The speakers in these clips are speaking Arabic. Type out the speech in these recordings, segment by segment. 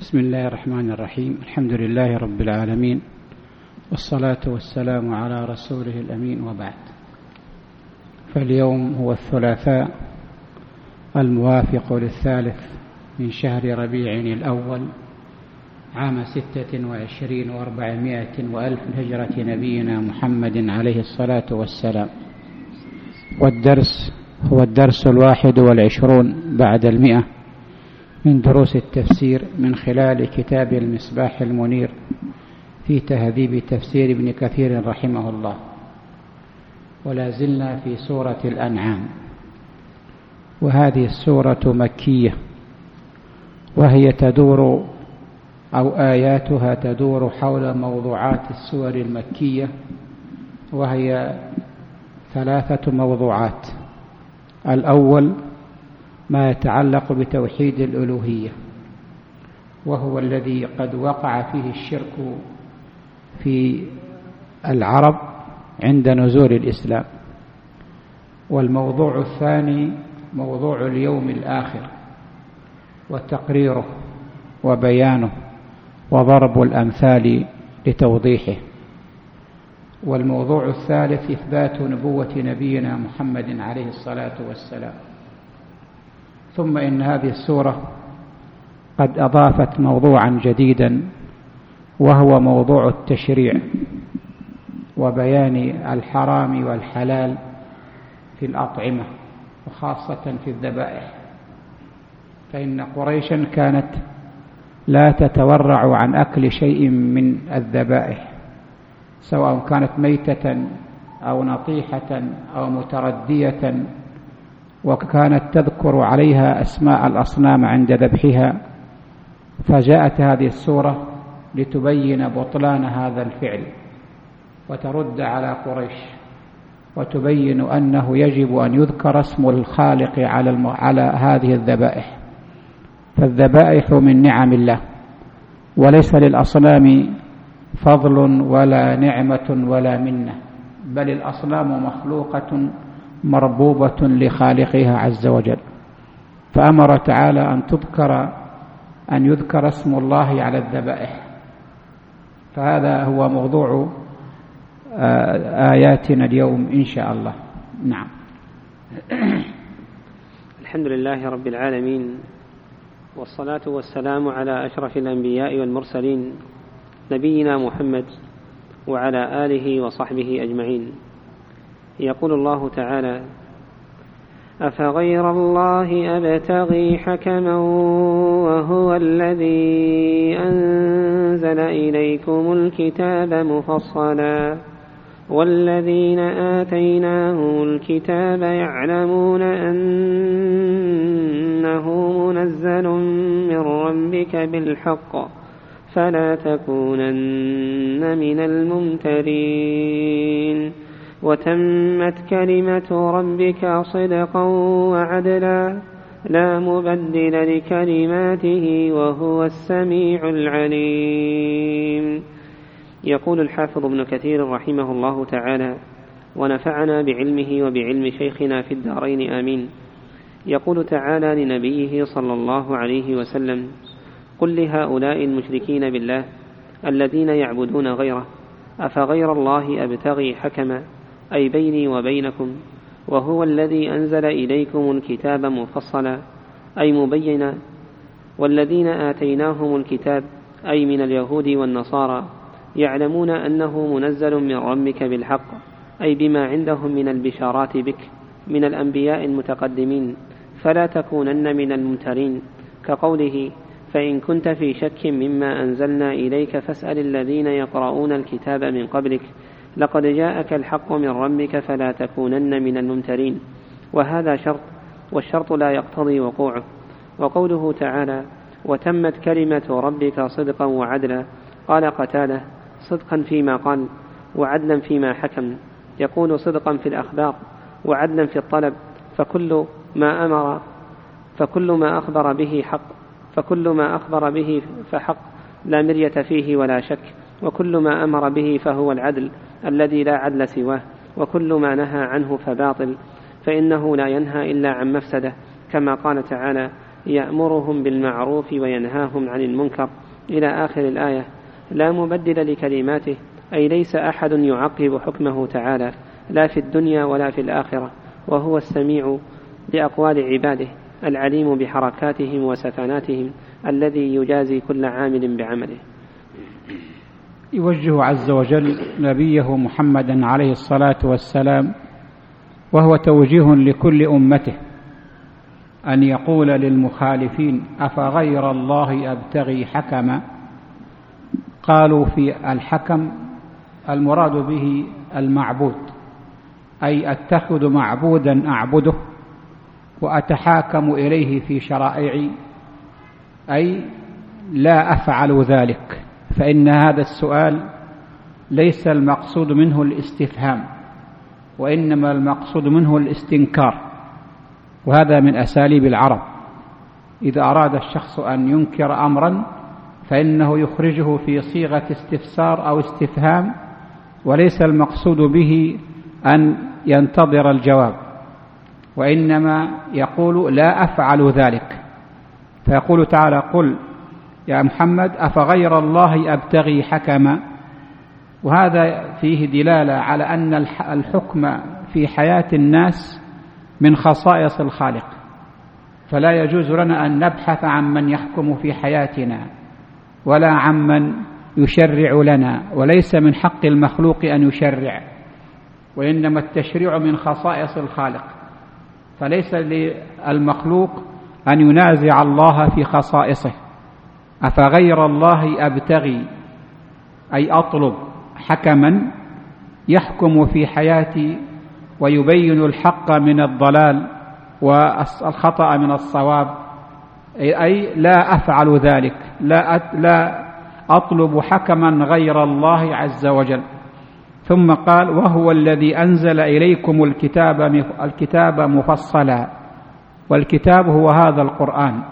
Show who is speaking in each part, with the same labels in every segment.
Speaker 1: بسم الله الرحمن الرحيم. الحمد لله رب العالمين، والصلاة والسلام على رسوله الأمين، وبعد. فاليوم هو الثلاثاء الموافق للثالث من شهر ربيع الأول عام 26 و400 وألف هجرة نبينا محمد عليه الصلاة والسلام، والدرس هو الدرس 21 بعد 100 من دروس التفسير من خلال كتاب المصباح المنير في تهذيب تفسير ابن كثير رحمه الله. ولا زلنا في سورة الأنعام، وهذه السورة مكية، وهي تدور أو آياتها تدور حول موضوعات السور المكية، وهي 3 موضوعات. الأول ما يتعلق بتوحيد الألوهية، وهو الذي قد وقع فيه الشرك في العرب عند نزول الإسلام. والموضوع الثاني موضوع اليوم الآخر وتقريره وبيانه وضرب الأمثال لتوضيحه. والموضوع الثالث إثبات نبوة نبينا محمد عليه الصلاة والسلام. ثم إن هذه السورة قد أضافت موضوعا جديدا، وهو موضوع التشريع وبيان الحرام والحلال في الأطعمة، وخاصة في الذبائح. فإن قريشا كانت لا تتورع عن أكل شيء من الذبائح، سواء كانت ميتة أو نطيحة أو متردية، وكانت تذكر عليها أسماء الأصنام عند ذبحها. فجاءت هذه السورة لتبين بطلان هذا الفعل وترد على قريش، وتبين أنه يجب أن يذكر اسم الخالق على هذه الذبائح. فالذبائح من نعم الله، وليس للأصنام فضل ولا نعمة ولا منة، بل الأصنام مخلوقة مربوبة لخالقها عز وجل. فأمر تعالى أن يذكر اسم الله على الذبائح. فهذا هو موضوع آياتنا اليوم إن شاء الله. نعم.
Speaker 2: الحمد لله رب العالمين، والصلاة والسلام على أشرف الأنبياء والمرسلين نبينا محمد وعلى آله وصحبه أجمعين. يقول الله تعالى: أفغير الله أبتغي حكما وهو الذي أنزل إليكم الكتاب مفصلا والذين آتيناهم الكتاب يعلمون أنه منزل من ربك بالحق فلا تكونن من الممترين وتمت كلمة ربك صدقا وعدلا لا مبدل لكلماته وهو السميع العليم. يقول الحافظ ابن كثير رحمه الله تعالى، ونفعنا بعلمه وبعلم شيخنا في الدارين آمين. يقول تعالى لنبيه صلى الله عليه وسلم: قل لهؤلاء المشركين بالله الذين يعبدون غيره أفغير الله أبتغي حكما، أي بيني وبينكم، وهو الذي أنزل إليكم الكتاب مفصلا أي مبينا، والذين آتيناهم الكتاب أي من اليهود والنصارى يعلمون أنه منزل من ربك بالحق، أي بما عندهم من البشارات بك من الأنبياء المتقدمين، فلا تكونن من الممترين، كقوله: فإن كنت في شك مما أنزلنا إليك فاسأل الذين يقرؤون الكتاب من قبلك لقد جاءك الحق من ربك فلا تكونن من الممترين. وهذا شرط، والشرط لا يقتضي وقوعه. وقوله تعالى: وتمت كلمة ربك صدقا وعدلا، قال قتادة: صدقا فيما قال وعدلا فيما حكم. يقول صدقا في الأخبار وعدلا في الطلب، فكل ما أخبر به حق، فكل ما أخبر به فحق لا مرية فيه ولا شك، وكل ما أمر به فهو العدل الذي لا عدل سواه، وكل ما نهى عنه فباطل، فإنه لا ينهى إلا عن مفسدة، كما قال تعالى: يأمرهم بالمعروف وينهاهم عن المنكر إلى آخر الآية. لا مبدل لكلماته، أي ليس أحد يعقب حكمه تعالى لا في الدنيا ولا في الآخرة، وهو السميع لأقوال عباده العليم بحركاتهم وسكناتهم الذي يجازي كل عامل بعمله.
Speaker 1: يوجه عز وجل نبيه محمدا عليه الصلاة والسلام، وهو توجيه لكل أمته، أن يقول للمخالفين: أفغير الله أبتغي حكما. قالوا في الحكم المراد به المعبود، أي أتخذ معبودا أعبده وأتحاكم إليه في شرائعي، أي لا أفعل ذلك. فإن هذا السؤال ليس المقصود منه الاستفهام، وإنما المقصود منه الاستنكار، وهذا من أساليب العرب. إذا أراد الشخص أن ينكر أمرا فإنه يخرجه في صيغة استفسار أو استفهام، وليس المقصود به أن ينتظر الجواب، وإنما يقول: لا أفعل ذلك. فيقول تعالى: قل يا محمد أفغير الله أبتغي حكما. وهذا فيه دلالة على أن الحكم في حياة الناس من خصائص الخالق، فلا يجوز لنا أن نبحث عن من يحكم في حياتنا ولا عن من يشرع لنا، وليس من حق المخلوق أن يشرع، وإنما التشريع من خصائص الخالق، فليس للمخلوق أن ينازع الله في خصائصه. أفغير الله أبتغي، أي أطلب حكما يحكم في حياتي ويبين الحق من الضلال والخطأ من الصواب، أي لا أفعل ذلك، لا أطلب حكما غير الله عز وجل. ثم قال: وهو الذي أنزل إليكم الكتاب مفصلا. والكتاب هو هذا القرآن،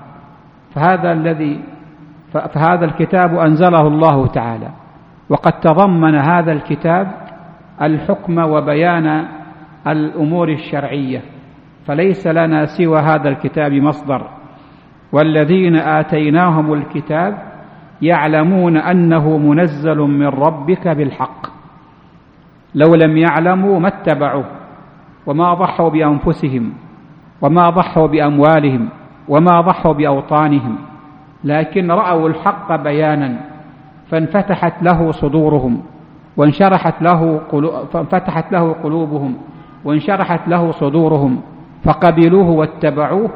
Speaker 1: فهذا الكتاب أنزله الله تعالى، وقد تضمن هذا الكتاب الحكم وبيان الأمور الشرعية، فليس لنا سوى هذا الكتاب مصدر. والذين آتيناهم الكتاب يعلمون أنه منزل من ربك بالحق. لو لم يعلموا ما اتبعوه، وما ضحوا بأنفسهم، وما ضحوا بأموالهم، وما ضحوا بأوطانهم، لكن رأوا الحق بيانا فانفتحت له صدورهم فانفتحت له قلوبهم وانشرحت له صدورهم، فقبلوه واتبعوه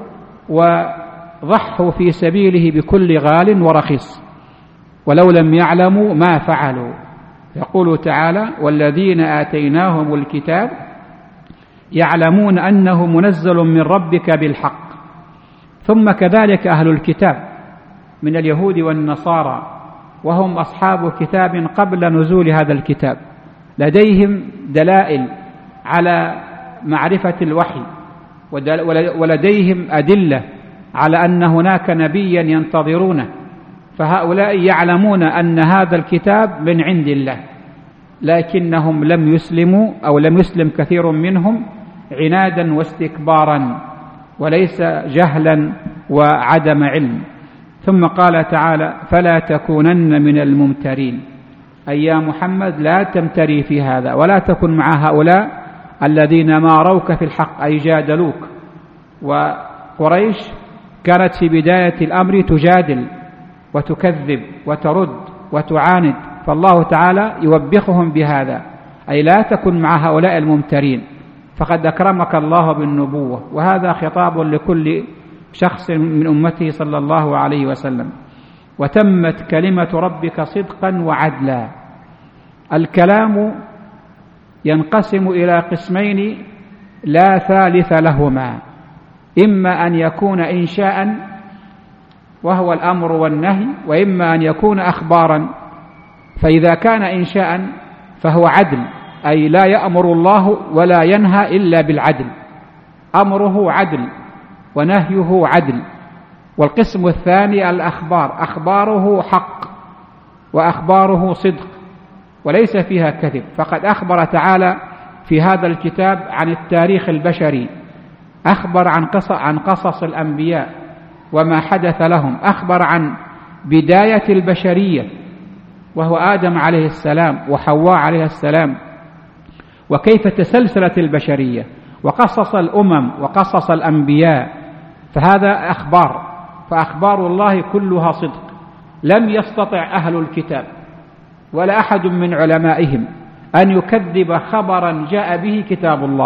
Speaker 1: وضحوا في سبيله بكل غال ورخيص. ولو لم يعلموا ما فعلوا. يقول تعالى: والذين آتيناهم الكتاب يعلمون أنه منزل من ربك بالحق. ثم كذلك أهل الكتاب من اليهود والنصارى، وهم أصحاب كتاب قبل نزول هذا الكتاب، لديهم دلائل على معرفة الوحي، ولديهم أدلة على أن هناك نبيا ينتظرونه، فهؤلاء يعلمون أن هذا الكتاب من عند الله، لكنهم لم يسلموا، أو لم يسلم كثير منهم عنادا واستكبارا، وليس جهلا وعدم علم. ثم قال تعالى: فلا تكونن من الممترين، أي يا محمد لا تمتري في هذا، ولا تكن مع هؤلاء الذين ماروك في الحق، أي جادلوك. وقريش كانت في بداية الأمر تجادل وتكذب وترد وتعاند، فالله تعالى يوبخهم بهذا، أي لا تكن مع هؤلاء الممترين، فقد أكرمك الله بالنبوة. وهذا خطاب لكل شخص من أمته صلى الله عليه وسلم. وتمت كلمة ربك صدقا وعدلا. الكلام ينقسم إلى قسمين لا ثالث لهما: إما أن يكون إنشاء وهو الأمر والنهي، وإما أن يكون أخبارا. فإذا كان إنشاء فهو عدل، أي لا يأمر الله ولا ينهى إلا بالعدل، أمره عدل ونهيه عدل. والقسم الثاني الأخبار، أخباره حق وأخباره صدق وليس فيها كذب. فقد أخبر تعالى في هذا الكتاب عن التاريخ البشري، أخبر عن قصص الأنبياء وما حدث لهم، أخبر عن بداية البشرية وهو آدم عليه السلام وحواء عليه السلام، وكيف تسلسلت البشرية، وقصص الأمم وقصص الأنبياء. فهذا أخبار، فأخبار الله كلها صدق. لم يستطع أهل الكتاب ولا أحد من علمائهم أن يكذب خبرا جاء به كتاب الله،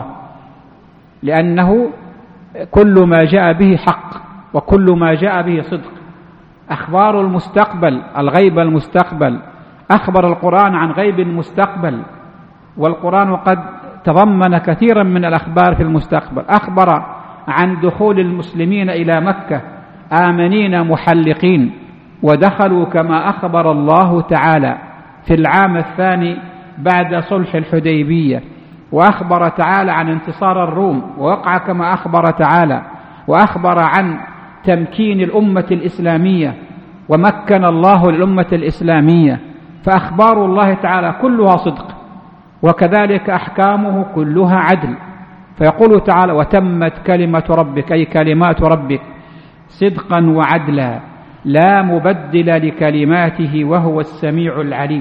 Speaker 1: لأنه كل ما جاء به حق وكل ما جاء به صدق. أخبار المستقبل، الغيب المستقبل، أخبر القرآن عن غيب المستقبل، والقرآن قد تضمن كثيرا من الأخبار في المستقبل. أخبر عن دخول المسلمين إلى مكة آمنين محلقين، ودخلوا كما أخبر الله تعالى في العام الثاني بعد صلح الحديبية، وأخبر تعالى عن انتصار الروم ووقع كما أخبر تعالى، وأخبر عن تمكين الأمة الإسلامية ومكن الله الأمة الإسلامية. فأخبار الله تعالى كلها صدق، وكذلك أحكامه كلها عدل. فيقول تعالى: وتمت كلمة ربك، أي كلمات ربك، صدقا وعدلا لا مبدل لكلماته وهو السميع العليم.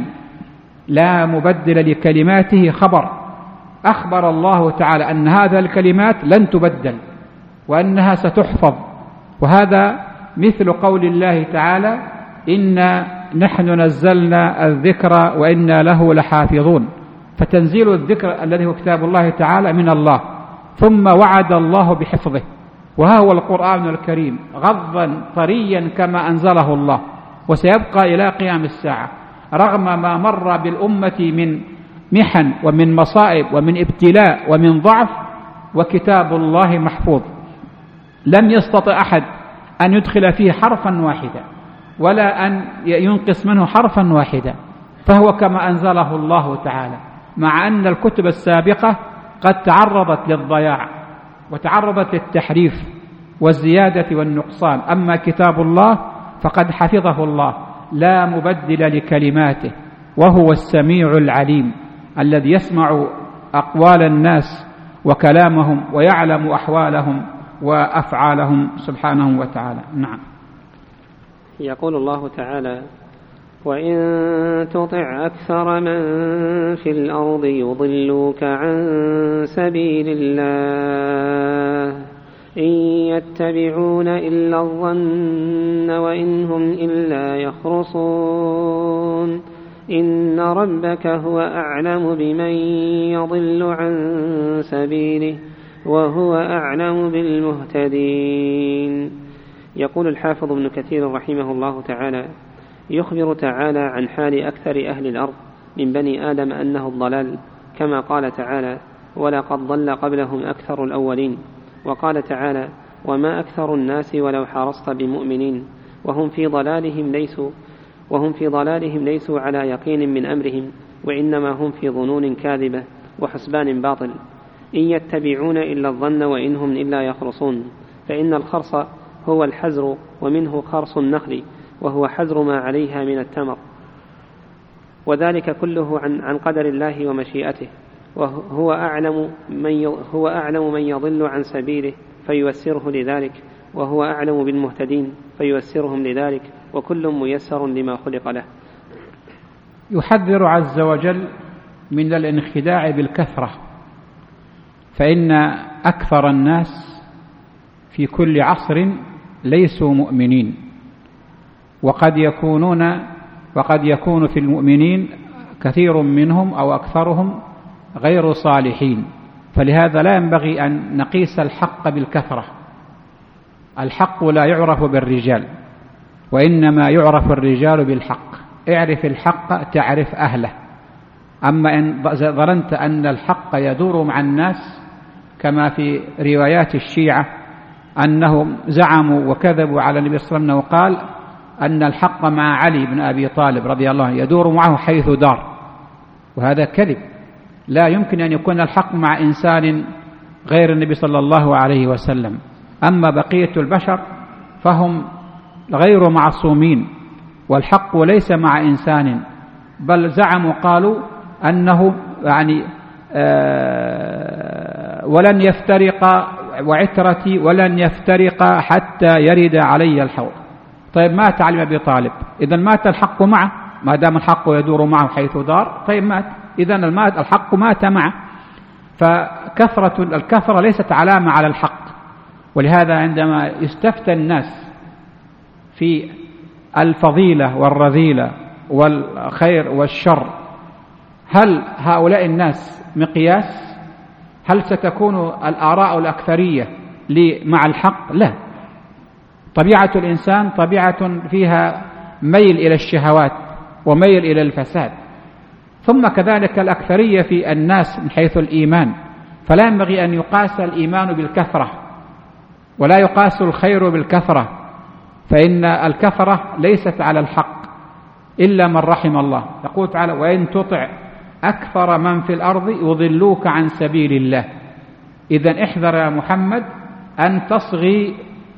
Speaker 1: لا مبدل لكلماته خبر، أخبر الله تعالى أن هذه الكلمات لن تبدل وأنها ستحفظ. وهذا مثل قول الله تعالى: إنا نحن نزلنا الذكر وإنا له لحافظون. فتنزيل الذكر الذي هو كتاب الله تعالى من الله، ثم وعد الله بحفظه، وها هو القرآن الكريم غضا طريا كما أنزله الله، وسيبقى إلى قيام الساعة رغم ما مر بالأمة من محن ومن مصائب ومن ابتلاء ومن ضعف، وكتاب الله محفوظ لم يستطع أحد أن يدخل فيه حرفا واحدا ولا أن ينقص منه حرفا واحدا، فهو كما أنزله الله تعالى، مع أن الكتب السابقة قد تعرضت للضياع وتعرضت للتحريف والزيادة والنقصان. أما كتاب الله فقد حفظه الله لا مبدل لكلماته، وهو السميع العليم الذي يسمع أقوال الناس وكلامهم ويعلم أحوالهم وأفعالهم سبحانه وتعالى. نعم.
Speaker 2: يقول الله تعالى: وإن تطع أكثر من في الأرض يضلوك عن سبيل الله إن يتبعون إلا الظن وإن هم إلا يخرصون إن ربك هو أعلم بمن يضل عن سبيله وهو أعلم بالمهتدين. يقول الحافظ ابن كثير رحمه الله تعالى: يخبر تعالى عن حال أكثر أهل الأرض من بني آدم أنه الضلال، كما قال تعالى: ولقد ضل قبلهم أكثر الأولين. وقال تعالى: وما أكثر الناس ولو حرصت بمؤمنين وهم في ضلالهم ليسوا على يقين من أمرهم، وإنما هم في ظنون كاذبة وحسبان باطل. إن يتبعون إلا الظن وإن هم إلا يخرصون، فإن الخرص هو الحزر، ومنه خرص النخل وهو حزر ما عليها من التمر، وذلك كله عن قدر الله ومشيئته. وهو أعلم من يضل عن سبيله فييسره لذلك، وهو أعلم بالمهتدين فييسرهم لذلك، وكل ميسر لما خلق له.
Speaker 1: يحذر عز وجل من الانخداع بالكثرة، فإن أكثر الناس في كل عصر ليسوا مؤمنين، وقد يكون في المؤمنين كثير منهم أو أكثرهم غير صالحين. فلهذا لا ينبغي أن نقيس الحق بالكثرة. الحق لا يعرف بالرجال، وإنما يعرف الرجال بالحق. اعرف الحق تعرف أهله. أما إن ظننت أن الحق يدور مع الناس كما في روايات الشيعة أنهم زعموا وكذبوا على النبي صلى الله عليه وسلم وقال أن الحق مع علي بن أبي طالب رضي الله عنه يدور معه حيث دار، وهذا كذب. لا يمكن أن يكون الحق مع إنسان غير النبي صلى الله عليه وسلم. أما بقية البشر فهم غير معصومين، والحق ليس مع إنسان، بل زعموا قالوا أنه ولن يفترق وعترتي ولن يفترقا حتى يرد علي الحوض. طيب مات علي بن أبي طالب، إذا مات الحق معه، ما دام الحق يدور معه حيث دار، طيب مات، إذا الحق مات معه. فكثرة الكثرة ليست علامة على الحق. ولهذا عندما يستفتى الناس في الفضيلة والرذيلة والخير والشر، هل هؤلاء الناس مقياس؟ هل ستكون الآراء الأكثرية مع الحق؟ لا. طبيعة الإنسان طبيعة فيها ميل إلى الشهوات وميل إلى الفساد، ثم كذلك الأكثرية في الناس من حيث الإيمان، فلا ينبغي أن يقاس الإيمان بالكثرة ولا يقاس الخير بالكثرة، فإن الكثرة ليست على الحق إلا من رحم الله. يقول تعالى: وإن تطع أكثر من في الأرض يضلوك عن سبيل الله. إذن احذر يا محمد أن تصغي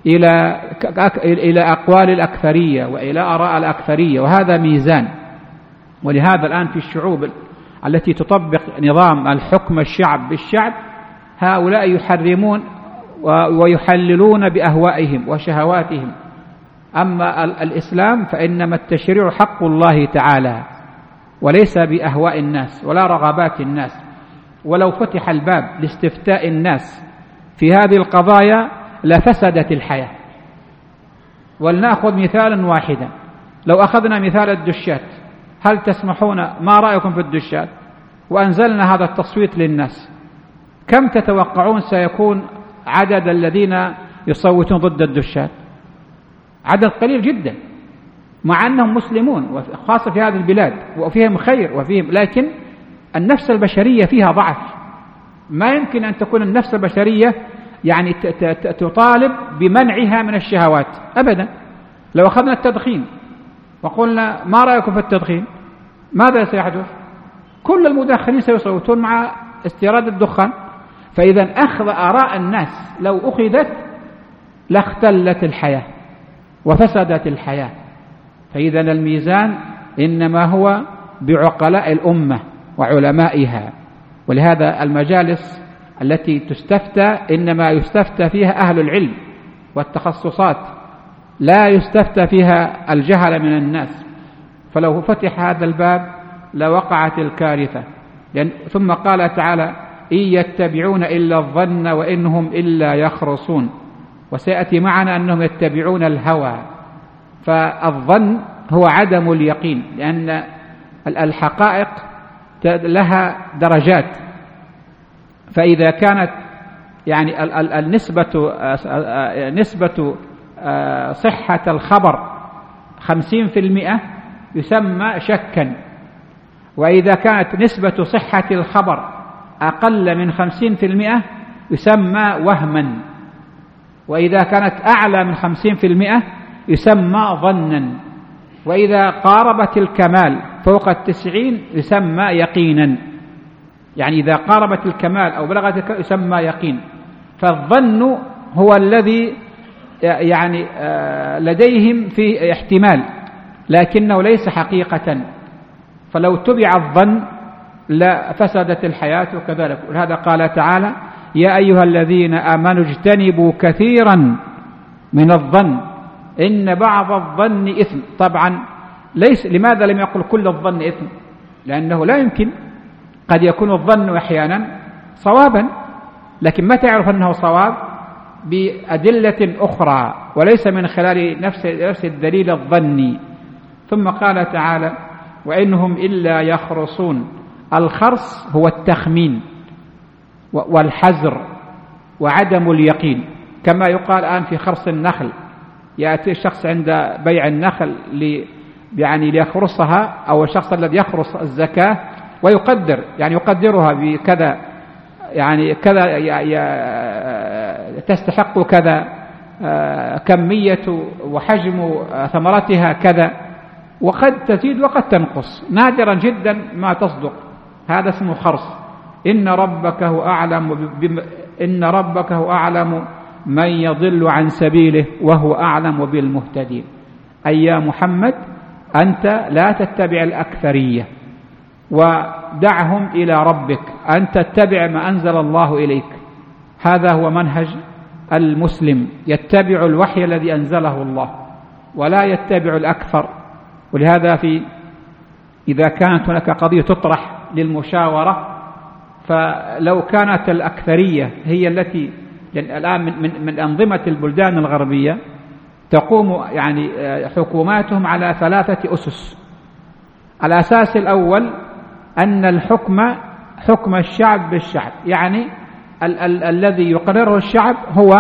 Speaker 1: إلى أقوال الأكثرية وإلى آراء الأكثرية، وهذا ميزان. ولهذا الآن في الشعوب التي تطبق نظام الحكم الشعب بالشعب، هؤلاء يحرمون ويحللون بأهوائهم وشهواتهم. أما الإسلام فإنما التشريع حق الله تعالى وليس بأهواء الناس ولا رغبات الناس. ولو فتح الباب لاستفتاء الناس في هذه القضايا لفسدت الحياة. ولنأخذ مثالا واحدا، لو أخذنا مثال الدشات، هل تسمحون، ما رأيكم في الدشات، وأنزلنا هذا التصويت للناس، كم تتوقعون سيكون عدد الذين يصوتون ضد الدشات؟ عدد قليل جدا، مع أنهم مسلمون وخاصة في هذه البلاد وفيهم خير وفيهم، لكن النفس البشرية فيها ضعف. ما يمكن أن تكون النفس البشرية يعني تطالب بمنعها من الشهوات أبدا. لو أخذنا التدخين وقلنا ما رأيكم في التدخين، ماذا سيحدث؟ كل المدخنين سيصوتون مع استيراد الدخان. فإذا أخذ آراء الناس لو أخذت لاختلت الحياة وفسدت الحياة. فإذا الميزان إنما هو بعقلاء الأمة وعلمائها. ولهذا المجالس التي تستفتى إنما يستفتى فيها أهل العلم والتخصصات، لا يستفتى فيها الجهل من الناس. فلو فتح هذا الباب لوقعت الكارثة. ثم قال تعالى: إن يتبعون إلا الظن وإنهم إلا يخرصون. وسيأتي معنا أنهم يتبعون الهوى. فالظن هو عدم اليقين، لأن الحقائق لها درجات. فإذا كانت يعني نسبة صحة الخبر 50% يسمى شكا، وإذا كانت نسبة صحة الخبر أقل من 50% يسمى وهما، وإذا كانت أعلى من 50% يسمى ظنا، وإذا قاربت الكمال فوق 90 يسمى يقينا. يعني إذا قاربت الكمال أو بلغت يسمى يقين. فالظن هو الذي يعني لديهم في احتمال لكنه ليس حقيقة، فلو تبع الظن لفسدت الحياة كذلك. ولهذا قال تعالى: يا أيها الذين آمنوا اجتنبوا كثيرا من الظن إن بعض الظن إثم. طبعا لماذا لم يقل كل الظن إثم؟ لأنه لا يمكن، قد يكون الظن أحيانا صوابا، لكن متى يعرف أنه صواب؟ بأدلة أخرى وليس من خلال نفس الدليل الظني. ثم قال تعالى: وإنهم إلا يخرصون. الخرص هو التخمين والحذر وعدم اليقين، كما يقال الآن في خرص النخل. يأتي الشخص عند بيع النخل ليخرصها، أو الشخص الذي يخرص الزكاة ويقدر، يعني يقدرها بكذا، يعني كذا تستحق كذا، كمية وحجم ثمرتها كذا، وقد تزيد وقد تنقص، نادرا جدا ما تصدق. هذا اسمه خرص. إن ربك هو أعلم من يضل عن سبيله وهو أعلم بالمهتدين. أي يا محمد أنت لا تتبع الأكثرية ودعهم إلى ربك، أن تتبع ما أنزل الله إليك. هذا هو منهج المسلم يتبع الوحي الذي أنزله الله ولا يتبع الأكثر. ولهذا إذا كانت هناك قضية تطرح للمشاورة، فلو كانت الأكثرية هي التي الآن من أنظمة البلدان الغربية تقوم يعني حكوماتهم على 3 أسس. الأساس الأول أن الحكم حكم الشعب بالشعب، يعني الذي يقرره الشعب هو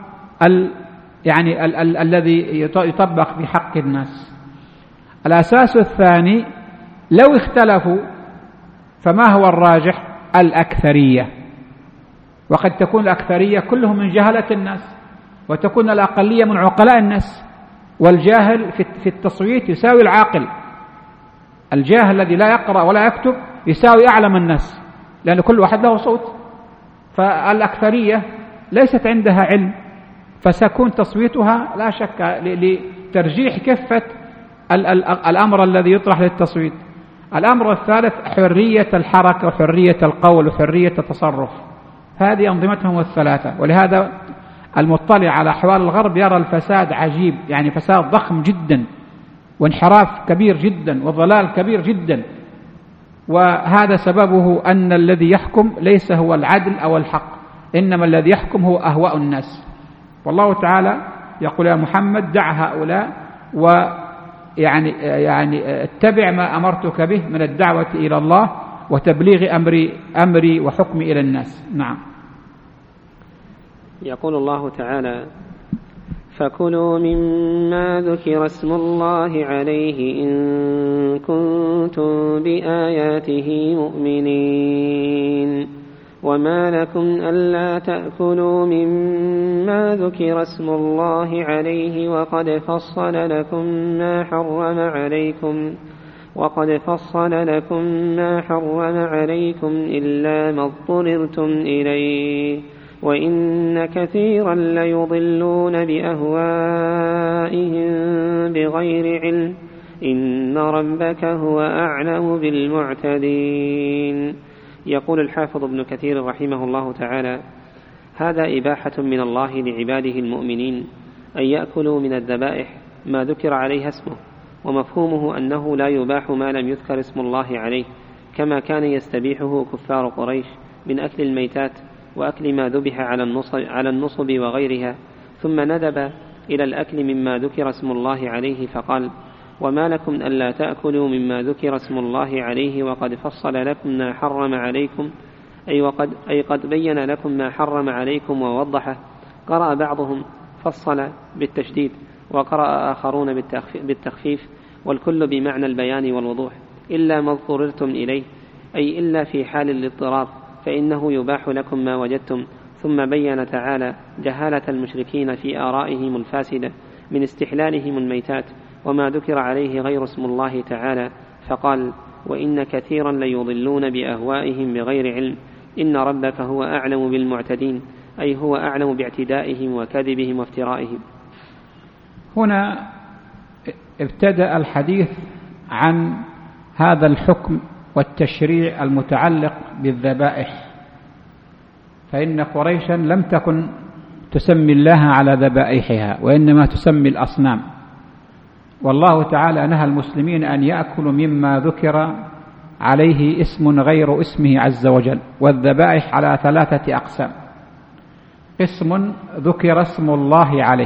Speaker 1: الذي يطبق في حق الناس. الأساس الثاني لو اختلفوا فما هو الراجح؟ الأكثرية، وقد تكون الأكثرية كلهم من جهلة الناس، وتكون الأقلية من عقلاء الناس. والجاهل في التصويت يساوي العاقل، الجاهل الذي لا يقرأ ولا يكتب يساوي أعلم الناس، لأن كل واحد له صوت. فالأكثرية ليست عندها علم، فسيكون تصويتها لا شك لترجيح كفة الأمر الذي يطرح للتصويت. الأمر الثالث حرية الحركة وحرية القول وحرية التصرف، هذه أنظمتهم ال3. ولهذا المطلع على أحوال الغرب يرى الفساد عجيب، يعني فساد ضخم جدا وانحراف كبير جدا وضلال كبير جدا، وهذا سببه أن الذي يحكم ليس هو العدل أو الحق، إنما الذي يحكم هو أهواء الناس. والله تعالى يقول يا محمد دع هؤلاء يعني اتبع ما أمرتك به من الدعوة إلى الله وتبليغ أمري وحكمي إلى الناس. نعم.
Speaker 2: يقول الله تعالى فكلوا مما ذكر اسم الله عليه إن كنتم بآياته مؤمنين وما لكم ألا تأكلوا مما ذكر اسم الله عليه وقد فصل لكم ما حرم عليكم إلا ما اضطررتم إليه وإن كثيرا ليضلون بأهوائهم بغير علم إن ربك هو أعلم بالمعتدين. يقول الحافظ ابن كثير رحمه الله تعالى هذا إباحة من الله لعباده المؤمنين أن يأكلوا من الذبائح ما ذكر عليها اسمه، ومفهومه أنه لا يباح ما لم يذكر اسم الله عليه، كما كان يستبيحه كفار قريش من أكل الميتات وأكل ما ذبح على النصب وغيرها، ثم ندب إلى الأكل مما ذكر اسم الله عليه فقال وما لكم ألا تأكلوا مما ذكر اسم الله عليه وقد فصل لكم ما حرم عليكم أي قد بين لكم ما حرم عليكم ووضحه. قرأ بعضهم فصل بالتشديد وقرأ آخرون بالتخفيف، والكل بمعنى البيان والوضوح، إلا ما اضطررتم إليه أي إلا في حال الاضطرار فإنه يباح لكم ما وجدتم. ثم بين تعالى جهالة المشركين في آرائهم الفاسدة من استحلالهم الميتات وما ذكر عليه غير اسم الله تعالى، فقال وإن كثيرا ليضلون بأهوائهم بغير علم إن ربك هو أعلم بالمعتدين أي هو أعلم باعتدائهم وكذبهم وافترائهم.
Speaker 1: هنا ابتدأ الحديث عن هذا الحكم والتشريع المتعلق بالذبائح، فإن قريشا لم تكن تسمي الله على ذبائحها وإنما تسمي الأصنام، والله تعالى نهى المسلمين أن يأكلوا مما ذكر عليه اسم غير اسمه عز وجل. والذبائح على 3 أقسام: قسم ذكر اسم الله عليه،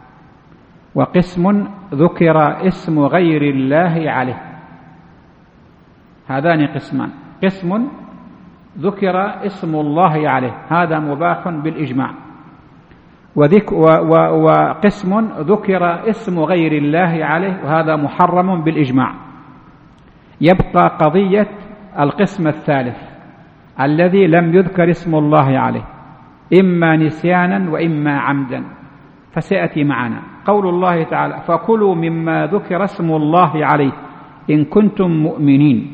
Speaker 1: وقسم ذكر اسم غير الله عليه، هذان قسمان. قسم ذكر اسم الله عليه هذا مباح بالإجماع، وقسم ذكر اسم غير الله عليه وهذا محرم بالإجماع. يبقى قضية القسم الثالث الذي لم يذكر اسم الله عليه، إما نسيانا وإما عمدا، فسيأتي معنا قول الله تعالى فكلوا مما ذكر اسم الله عليه إن كنتم مؤمنين.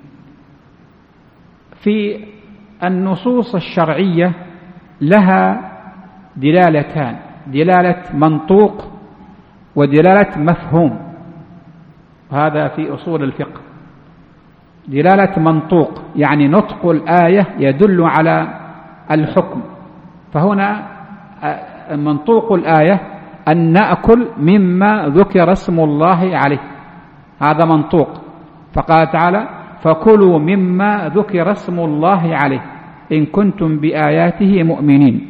Speaker 1: في النصوص الشرعية لها دلالتان: دلالة منطوق ودلالة مفهوم، وهذا في أصول الفقه. دلالة منطوق يعني نطق الآية يدل على الحكم، فهنا منطوق الآية أن نأكل مما ذكر اسم الله عليه، هذا منطوق. فقال تعالى فكلوا مما ذكر اسم الله عليه إن كنتم بآياته مؤمنين.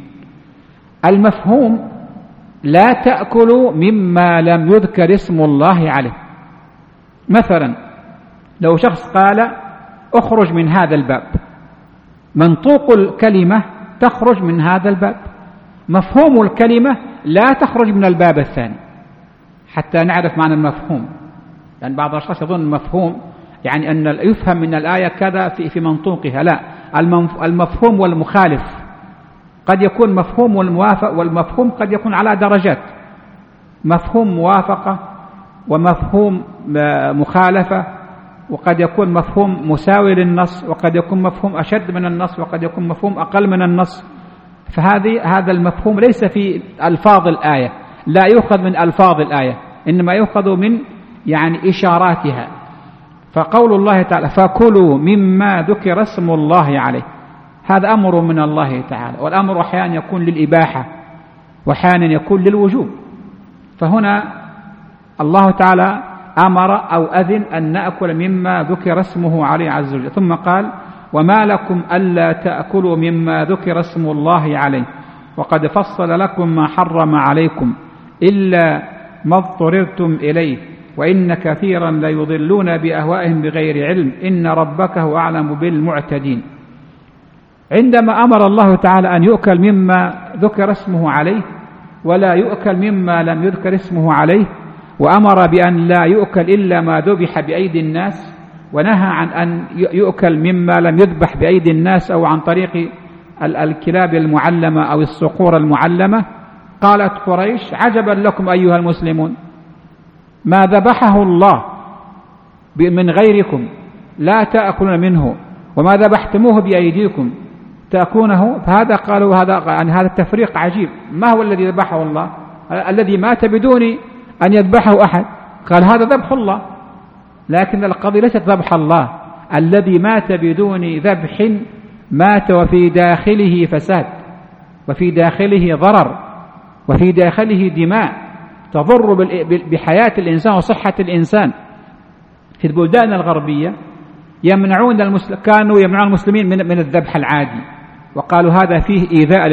Speaker 1: المفهوم لا تأكلوا مما لم يذكر اسم الله عليه. مثلا لو شخص قال اخرج من هذا الباب، منطوق الكلمة تخرج من هذا الباب، مفهوم الكلمة لا تخرج من الباب الثاني، حتى نعرف معنى المفهوم. لأن بعض الأشخاص يظن المفهوم يعني أن يفهم من الآية كذا في منطوقها، لا، المفهوم والمخالف قد يكون مفهوم والموافق، والمفهوم قد يكون على درجات، مفهوم موافقة ومفهوم مخالفة، وقد يكون مفهوم مساوي للنص، وقد يكون مفهوم أشد من النص، وقد يكون مفهوم أقل من النص. هذا المفهوم ليس في ألفاظ الآية، لا يؤخذ من ألفاظ الآية، إنما يؤخذ من يعني إشاراتها. فقول الله تعالى فكلوا مما ذكر اسم الله عليه، هذا أمر من الله تعالى، والأمر أحيانا يكون للإباحة وأحيانا يكون للوجوب. فهنا الله تعالى أمر أو أذن أن نأكل مما ذكر اسمه عليه عز وجل، ثم قال وما لكم ألا تأكلوا مما ذكر اسم الله عليه وقد فصل لكم ما حرم عليكم إلا ما اضطررتم إليه وإن كثيرا ليضلون بأهوائهم بغير علم إن ربك هو أعلم بالمعتدين. عندما أمر الله تعالى أن يؤكل مما ذكر اسمه عليه ولا يؤكل مما لم يذكر اسمه عليه، وأمر بأن لا يؤكل إلا ما ذبح بأيدي الناس، ونهى عن أن يؤكل مما لم يذبح بأيدي الناس أو عن طريق الكلاب المعلمة أو الصقور المعلمة، قالت قريش عجبا لكم أيها المسلمون، ما ذبحه الله من غيركم لا تأكلون منه وما ذبحتموه بأيديكم تأكلونه. فهذا قالوا هذا التفريق عجيب، ما هو الذي ذبحه الله؟ الذي مات بدون أن يذبحه أحد، قال هذا ذبح الله. لكن القضية ليست ذبح الله، الذي مات بدون ذبح مات وفي داخله فساد وفي داخله ضرر وفي داخله دماء تضر بحياة الإنسان وصحة الإنسان. في البلدان الغربية كانوا يمنعون المسلمين من الذبح العادي، وقالوا هذا فيه إيذاء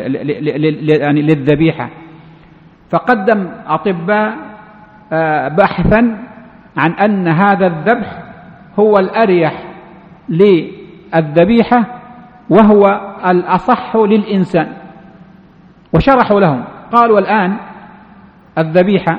Speaker 1: للذبيحة. فقدم أطباء بحثا عن أن هذا الذبح هو الأريح للذبيحة وهو الأصح للإنسان، وشرحوا لهم قالوا الآن الذبيحة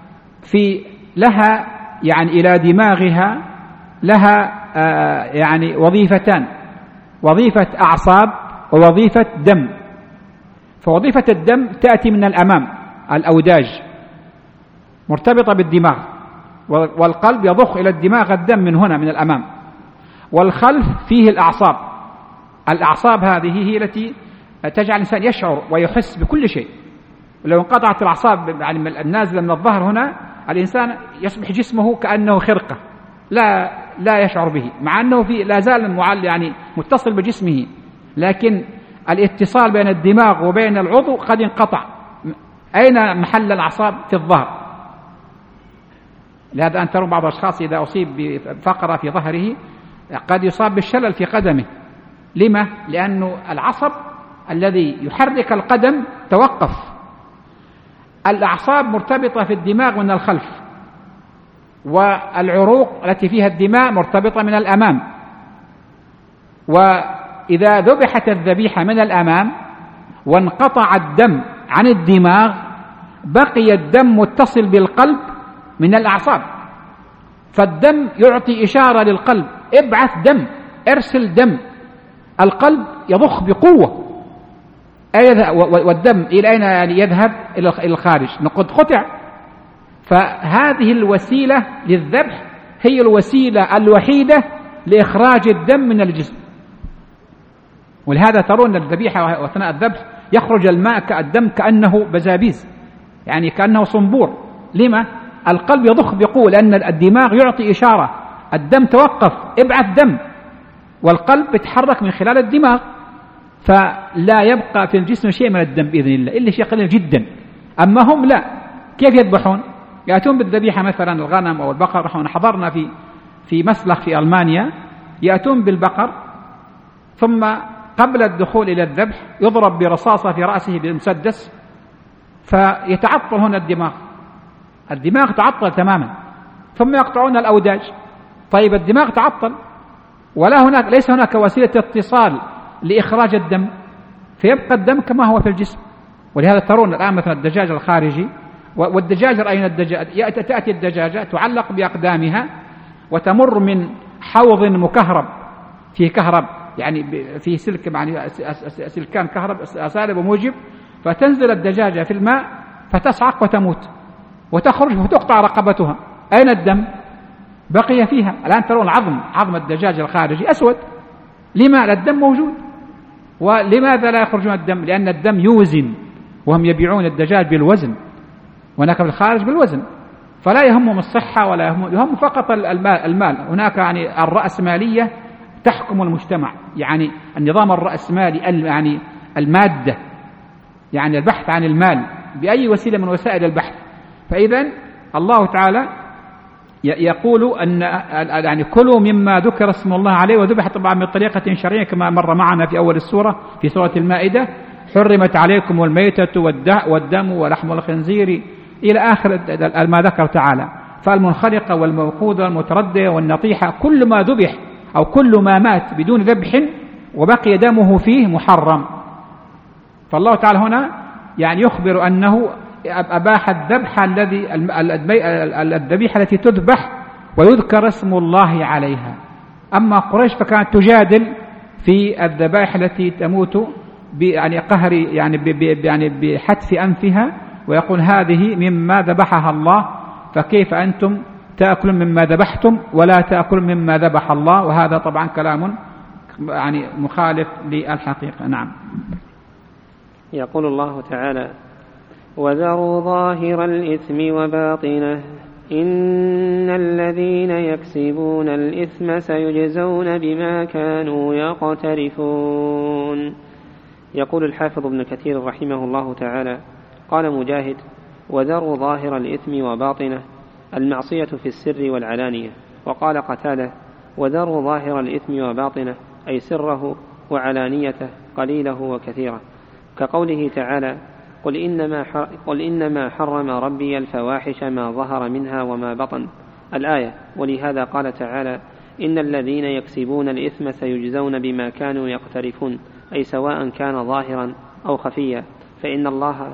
Speaker 1: لها يعني إلى دماغها لها يعني وظيفتان، وظيفة أعصاب ووظيفة دم. فوظيفة الدم تأتي من الأمام، الأوداج مرتبطة بالدماغ، والقلب يضخ إلى الدماغ الدم من هنا من الأمام، والخلف فيه الأعصاب. الأعصاب هذه هي التي تجعل الإنسان يشعر ويحس بكل شيء. لو انقطعت الأعصاب يعني النازلة من الظهر هنا، الإنسان يصبح جسمه كأنه خرقة لا يشعر به، مع أنه لا زال يعني متصل بجسمه، لكن الاتصال بين الدماغ وبين العضو قد انقطع. أين محل الأعصاب؟ في الظهر. لهذا أن ترون بعض الأشخاص إذا أصيب بفقرة في ظهره قد يصاب بالشلل في قدمه. لما؟ لأنه العصب الذي يحرك القدم توقف. الأعصاب مرتبطة في الدماغ من الخلف، والعروق التي فيها الدماء مرتبطة من الأمام. وإذا ذبحت الذبيحة من الأمام وانقطع الدم عن الدماغ بقي الدم متصل بالقلب من الأعصاب، فالدم يعطي إشارة للقلب ابعث دم، ارسل دم. القلب يضخ بقوة، والدم إلى أين يعني يذهب؟ إلى الخارج، قد قطع. فهذه الوسيلة للذبح هي الوسيلة الوحيدة لإخراج الدم من الجسم. ولهذا ترون الذبيحة وأثناء الذبح يخرج الماء كالدم كأنه بزابيز، يعني كأنه صنبور. لما؟ القلب يضخ بقوة، لأن الدماغ يعطي إشارة الدم توقف ابعث دم، والقلب يتحرك من خلال الدماغ. فلا يبقى في الجسم شيء من الدم بإذن الله إلا شيء قليل جدا. أما هم لا، كيف يذبحون؟ يأتون بالذبيحة مثلا الغنم أو البقر. نحن حضرنا في مسلخ في ألمانيا، يأتون بالبقر ثم قبل الدخول إلى الذبح يضرب برصاصة في رأسه بمسدس فيتعطل هنا الدماغ تعطل تماما، ثم يقطعون الأوداج. طيب الدماغ تعطل ليس هناك وسيلة اتصال لإخراج الدم، فيبقى الدم كما هو في الجسم. ولهذا ترون الآن مثلا الدجاج الخارجي، والدجاج رأينا الدجاج تأتي الدجاجة تعلق بأقدامها وتمر من حوض مكهرب فيه كهرب، يعني فيه سلك، يعني سلكان كهرب سالب وموجب، فتنزل الدجاجة في الماء فتصعق وتموت وتخرج وتقطع رقبتها. أين الدم؟ بقي فيها. الآن ترون عظم الدجاج الخارجي أسود. لما؟ الدم موجود. ولماذا لا يخرجون الدم؟ لأن الدم يوزن، وهم يبيعون الدجاج بالوزن، وهناك في الخارج بالوزن، فلا يهمهم الصحة ولا يهم فقط المال. هناك يعني الرأسمالية تحكم المجتمع، يعني النظام الرأسمالي، يعني المادة، يعني البحث عن المال بأي وسيلة من وسائل البحث. فإذا الله تعالى يقول أن يعني كلوا مما ذكر اسم الله عليه وذبح طبعا بطريقة شرعية كما مر معنا في أول السورة في سورة المائدة: حرمت عليكم الميتة والدم ولحم الخنزير إلى آخر ما ذكر تعالى. فالمنخلقة والموقوذة والمتردية والنطيحة كل ما ذبح أو كل ما مات بدون ذبح وبقي دمه فيه محرم. فالله تعالى هنا يعني يخبر أنه أباح الذبيحة التي تذبح ويذكر اسم الله عليها. أما قريش فكانت تجادل في الذبائح التي تموت يعني قهر، يعني بحتف أنفها، ويقول هذه مما ذبحها الله، فكيف أنتم تأكلون مما ذبحتم ولا تأكلون مما ذبح الله؟ وهذا طبعا كلام يعني مخالف للحقيقة. نعم.
Speaker 2: يقول الله تعالى: وذروا ظاهر الإثم وباطنه إن الذين يكسبون الإثم سيجزون بما كانوا يقترفون. يقول الحافظ ابن كثير رحمه الله تعالى: قال مجاهد: وذروا ظاهر الإثم وباطنه، المعصية في السر والعلانية. وقال قتادة: وذروا ظاهر الإثم وباطنه، أي سره وعلانيته، قليله وكثيره، كقوله تعالى: قل إنما حرم ربي الفواحش ما ظهر منها وما بطن، الآية. ولهذا قال تعالى: إن الذين يكسبون الإثم سيجزون بما كانوا يقترفون، أي سواء كان ظاهرا أو خفيا، فإن الله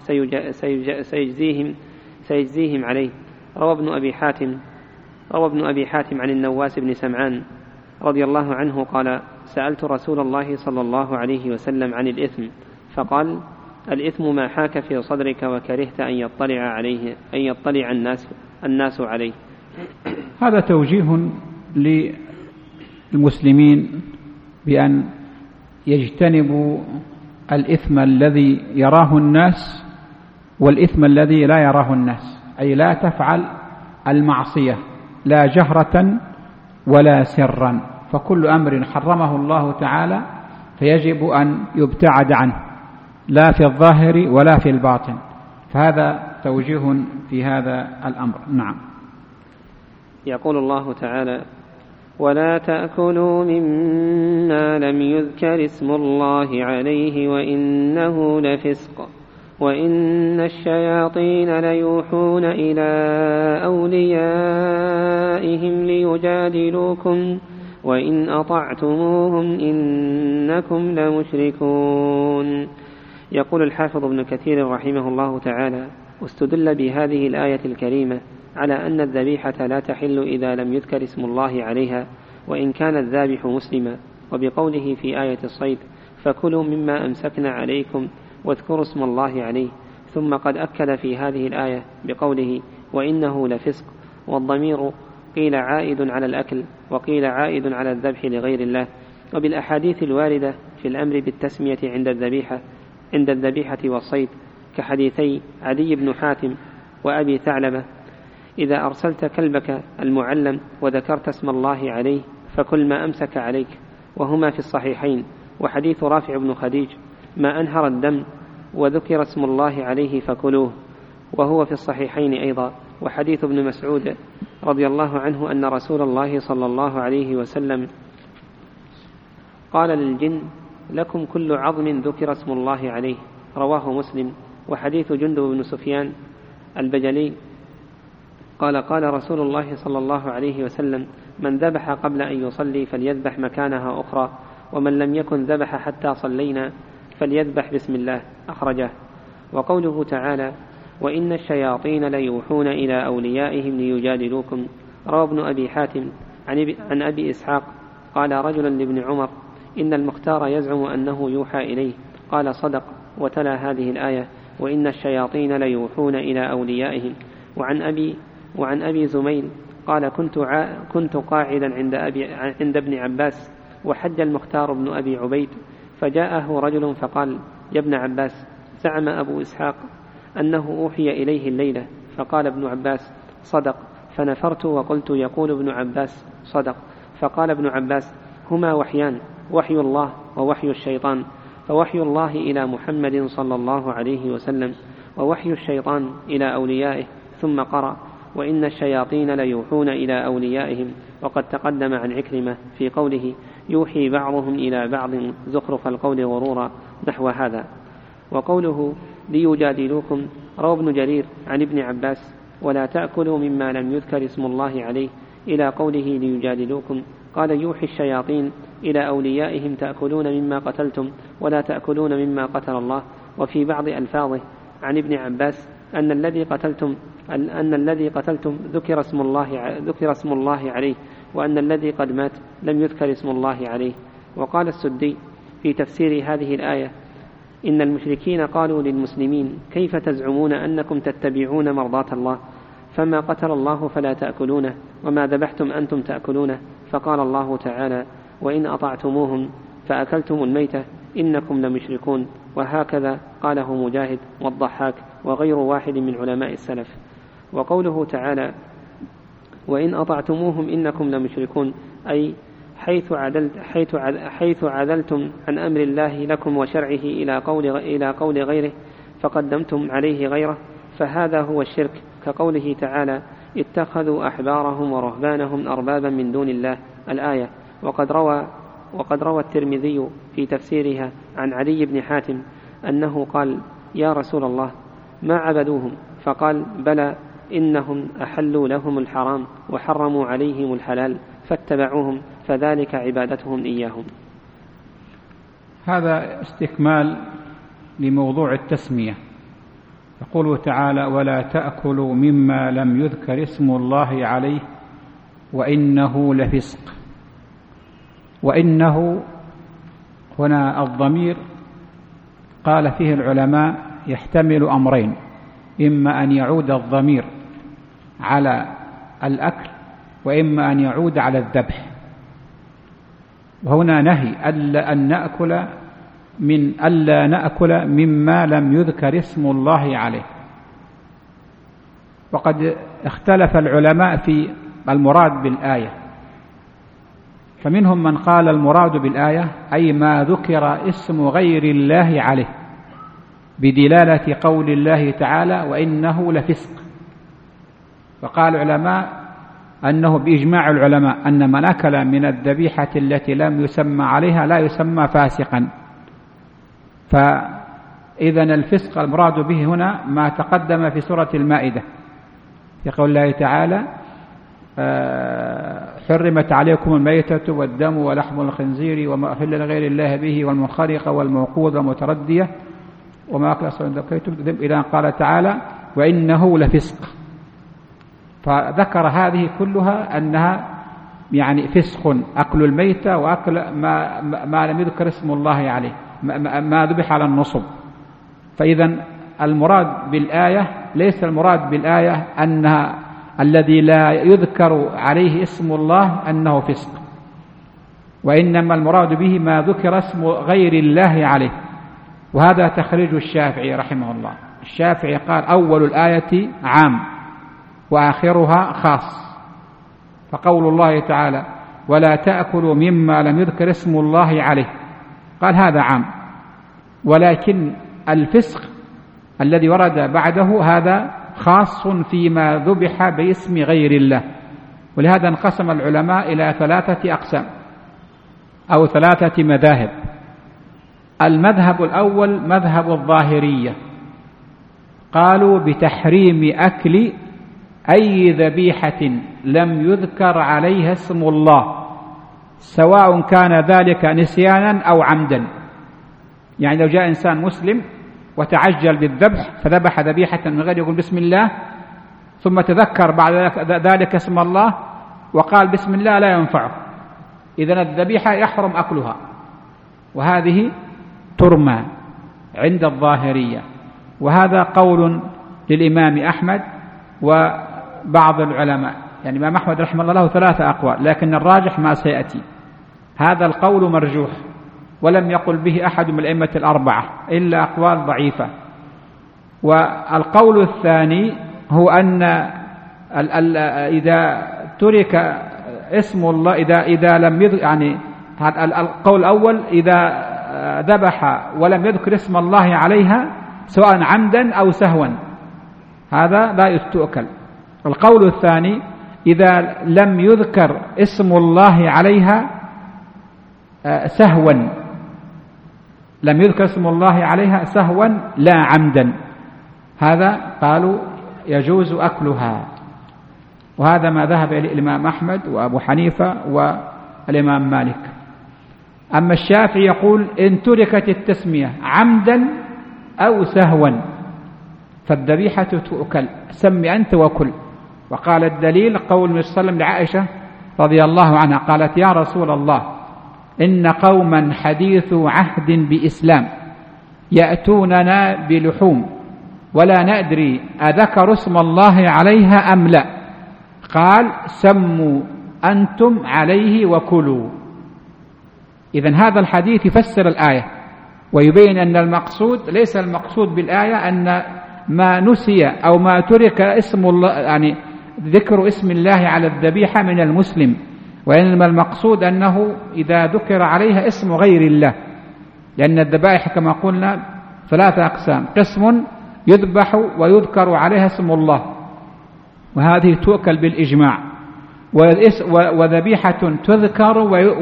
Speaker 2: سيجزيهم عليه. روى ابن أبي حاتم عن النواس بن سمعان رضي الله عنه قال: سألت رسول الله صلى الله عليه وسلم عن الإثم، فقال: الإثم ما حاك في صدرك وكرهت أن يطلع الناس عليه.
Speaker 1: هذا توجيه للمسلمين بأن يجتنبوا الإثم الذي يراه الناس والإثم الذي لا يراه الناس، أي لا تفعل المعصية لا جهرة ولا سرا، فكل أمر حرمه الله تعالى فيجب أن يبتعد عنه، لا في الظاهر ولا في الباطن. فهذا توجيه في هذا الأمر. نعم.
Speaker 2: يقول الله تعالى: ولا تأكلوا مما لم يذكر اسم الله عليه وإنه لفسق وإن الشياطين ليوحون إلى أوليائهم ليجادلوكم وإن أطعتموهم إنكم لمشركون. يقول الحافظ ابن كثير رحمه الله تعالى: استدل بهذه الآية الكريمة على أن الذبيحة لا تحل إذا لم يذكر اسم الله عليها وإن كان الذابح مسلما، وبقوله في آية الصيد: فكلوا مما أمسكنا عليكم واذكروا اسم الله عليه. ثم قد أكد في هذه الآية بقوله: وإنه لفسق، والضمير قيل عائد على الأكل وقيل عائد على الذبح لغير الله. وبالأحاديث الواردة في الأمر بالتسمية عند الذبيحة والصيد، كحديثي عدي بن حاتم وأبي ثعلبة: إذا أرسلت كلبك المعلم وذكرت اسم الله عليه فكل ما أمسك عليك، وهما في الصحيحين. وحديث رافع بن خديج: ما أنهر الدم وذكر اسم الله عليه فكلوه، وهو في الصحيحين أيضا. وحديث ابن مسعود رضي الله عنه أن رسول الله صلى الله عليه وسلم قال للجن: لكم كل عظم ذكر اسم الله عليه، رواه مسلم. وحديث جندب بن سفيان البجلي قال: قال رسول الله صلى الله عليه وسلم: من ذبح قبل أن يصلي فليذبح مكانها أخرى، ومن لم يكن ذبح حتى صلينا فليذبح بسم الله، أخرجه. وقوله تعالى: وإن الشياطين ليوحون إلى أوليائهم ليجادلوكم، روى ابن أبي حاتم عن أبي إسحاق قال رجل لابن عمر: إن المختار يزعم أنه يوحى إليه، قال: صدق. وتلا هذه الآية: وإن الشياطين ليوحون إلى أوليائهم. وعن أبي زميل قال: كنت قاعدا عند ابن عباس، وحج المختار بن أبي عبيد، فجاءه رجل فقال: يا ابن عباس، زعم أبو إسحاق أنه أوحي إليه الليلة. فقال ابن عباس: صدق. فنفرت وقلت: يقول ابن عباس صدق. فقال ابن عباس: هما وحيان، وحي الله ووحي الشيطان، فوحي الله إلى محمد صلى الله عليه وسلم، ووحي الشيطان إلى أوليائه. ثم قرأ: وإن الشياطين ليوحون إلى أوليائهم. وقد تقدم عن عكرمة في قوله: يوحي بعضهم إلى بعض زخرف القول غرورا، نحو هذا. وقوله: ليجادلوكم، روى ابن جرير عن ابن عباس: ولا تأكلوا مما لم يذكر اسم الله عليه، إلى قوله ليجادلوكم. قال: يوحي الشياطين إلى أوليائهم: تأكلون مما قتلتم ولا تأكلون مما قتل الله. وفي بعض ألفاظه عن ابن عباس أن الذي قتلتم ذكر اسم الله عليه، وأن الذي قد مات لم يذكر اسم الله عليه. وقال السدي في تفسير هذه الآية: إن المشركين قالوا للمسلمين: كيف تزعمون أنكم تتبعون مرضاة الله؟ فما قتل الله فلا تأكلونه، وما ذبحتم أنتم تأكلونه. فقال الله تعالى: وإن أطعتموهم فأكلتم الميتة إنكم لمشركون. وهكذا قاله مجاهد والضحاك وغير واحد من علماء السلف. وقوله تعالى: وإن أطعتموهم إنكم لمشركون، أي حيث عدلتم عن أمر الله لكم وشرعه إلى قول غيره فقدمتم عليه غيره، فهذا هو الشرك، كقوله تعالى: اتخذوا أحبارهم ورهبانهم أربابا من دون الله، الآية. وقد روى الترمذي في تفسيرها عن علي بن حاتم أنه قال: يا رسول الله، ما عبدوهم؟ فقال: بلى، إنهم أحلوا لهم الحرام وحرموا عليهم الحلال فاتبعوهم، فذلك عبادتهم إياهم.
Speaker 1: هذا استكمال لموضوع التسمية. يقول تعالى: ولا تأكلوا مما لم يذكر اسم الله عليه وإنه لفسق. وإنه هنا الضمير قال فيه العلماء يحتمل أمرين: إما أن يعود الضمير على الأكل، وإما أن يعود على الذبح. وهنا نهي ألا نأكل مما لم يذكر اسم الله عليه. وقد اختلف العلماء في المراد بالآية، فمنهم من قال المراد بالآية أي ما ذكر اسم غير الله عليه، بدلالة قول الله تعالى: وإنه لفسق. وقال العلماء أنه بإجماع العلماء أن من أكل من الذبيحة التي لم يسمى عليها لا يسمى فاسقا. فإذا الفسق المراد به هنا ما تقدم في سورة المائدة في قول الله تعالى: حرمت عليكم الميتة والدم ولحم الخنزير وما أهل لغير الله به والمنخرقة والموقوذة والمتردية وما أكل الصنم إلى أن قال تعالى: وإنه لفسق. فذكر هذه كلها أنها يعني فسق، أكل الميتة وأكل ما لم يذكر اسم الله عليه، ما ذبح على النصب. فإذا المراد بالآية ليس المراد بالآية أنها الذي لا يذكر عليه اسم الله أنه فسق، وإنما المراد به ما ذكر اسم غير الله عليه. وهذا تخريج الشافعي رحمه الله. الشافعي قال: أول الآية عام وآخرها خاص. فقول الله تعالى: ولا تأكلوا مما لم يذكر اسم الله عليه، قال هذا عام، ولكن الفسق الذي ورد بعده هذا خاص فيما ذبح باسم غير الله. ولهذا انقسم العلماء إلى 3 أقسام أو 3 مذاهب. المذهب الأول مذهب الظاهرية، قالوا بتحريم أكل أي ذبيحة لم يذكر عليها اسم الله، سواء كان ذلك نسيانا أو عمدا. يعني لو جاء إنسان مسلم وتعجل بالذبح فذبح ذبيحة من غير يقول بسم الله، ثم تذكر بعد ذلك اسم الله وقال بسم الله، لا ينفعه، إذن الذبيحة يحرم أكلها، وهذه ترمى عند الظاهرية. وهذا قول للإمام أحمد وبعض العلماء، يعني الإمام أحمد رحمه الله له 3 أقوال، لكن الراجح ما سيأتي. هذا القول مرجوح ولم يقل به أحد من الأئمة ال4 إلا أقوال ضعيفة. والقول الثاني هو أن إذا ترك اسم الله إذا لم يعني القول الأول إذا ذبح ولم يذكر اسم الله عليها سواء عمدا أو سهوا هذا لا تؤكل. القول الثاني إذا لم يذكر اسم الله عليها سهوا، لم يذكر اسم الله عليها سهوا لا عمدا، هذا قالوا يجوز أكلها. وهذا ما ذهب إليه الإمام أحمد وأبو حنيفة والإمام مالك. أما الشافعي يقول إن تركت التسمية عمدا أو سهوا فالذبيحة تؤكل، سم أنت وكل. وقال الدليل قول النبي صلى الله عليه وسلم لعائشة رضي الله عنها، قالت يا رسول الله إن قوما حديث عهد بإسلام يأتوننا بلحوم ولا ندري أذكر اسم الله عليها أم لا، قال سموا أنتم عليه وكلوا. إذن هذا الحديث يفسر الآية ويبين أن المقصود ليس المقصود بالآية أن ما نسي أو ما ترك اسم الله، يعني ذكر اسم الله على الذبيحة من المسلم، وإنما المقصود أنه إذا ذكر عليها اسم غير الله، لأن الذبائح كما قلنا 3 أقسام، قسم يذبح ويذكر عليها اسم الله وهذه تؤكل بالإجماع، وذبيحة تذكر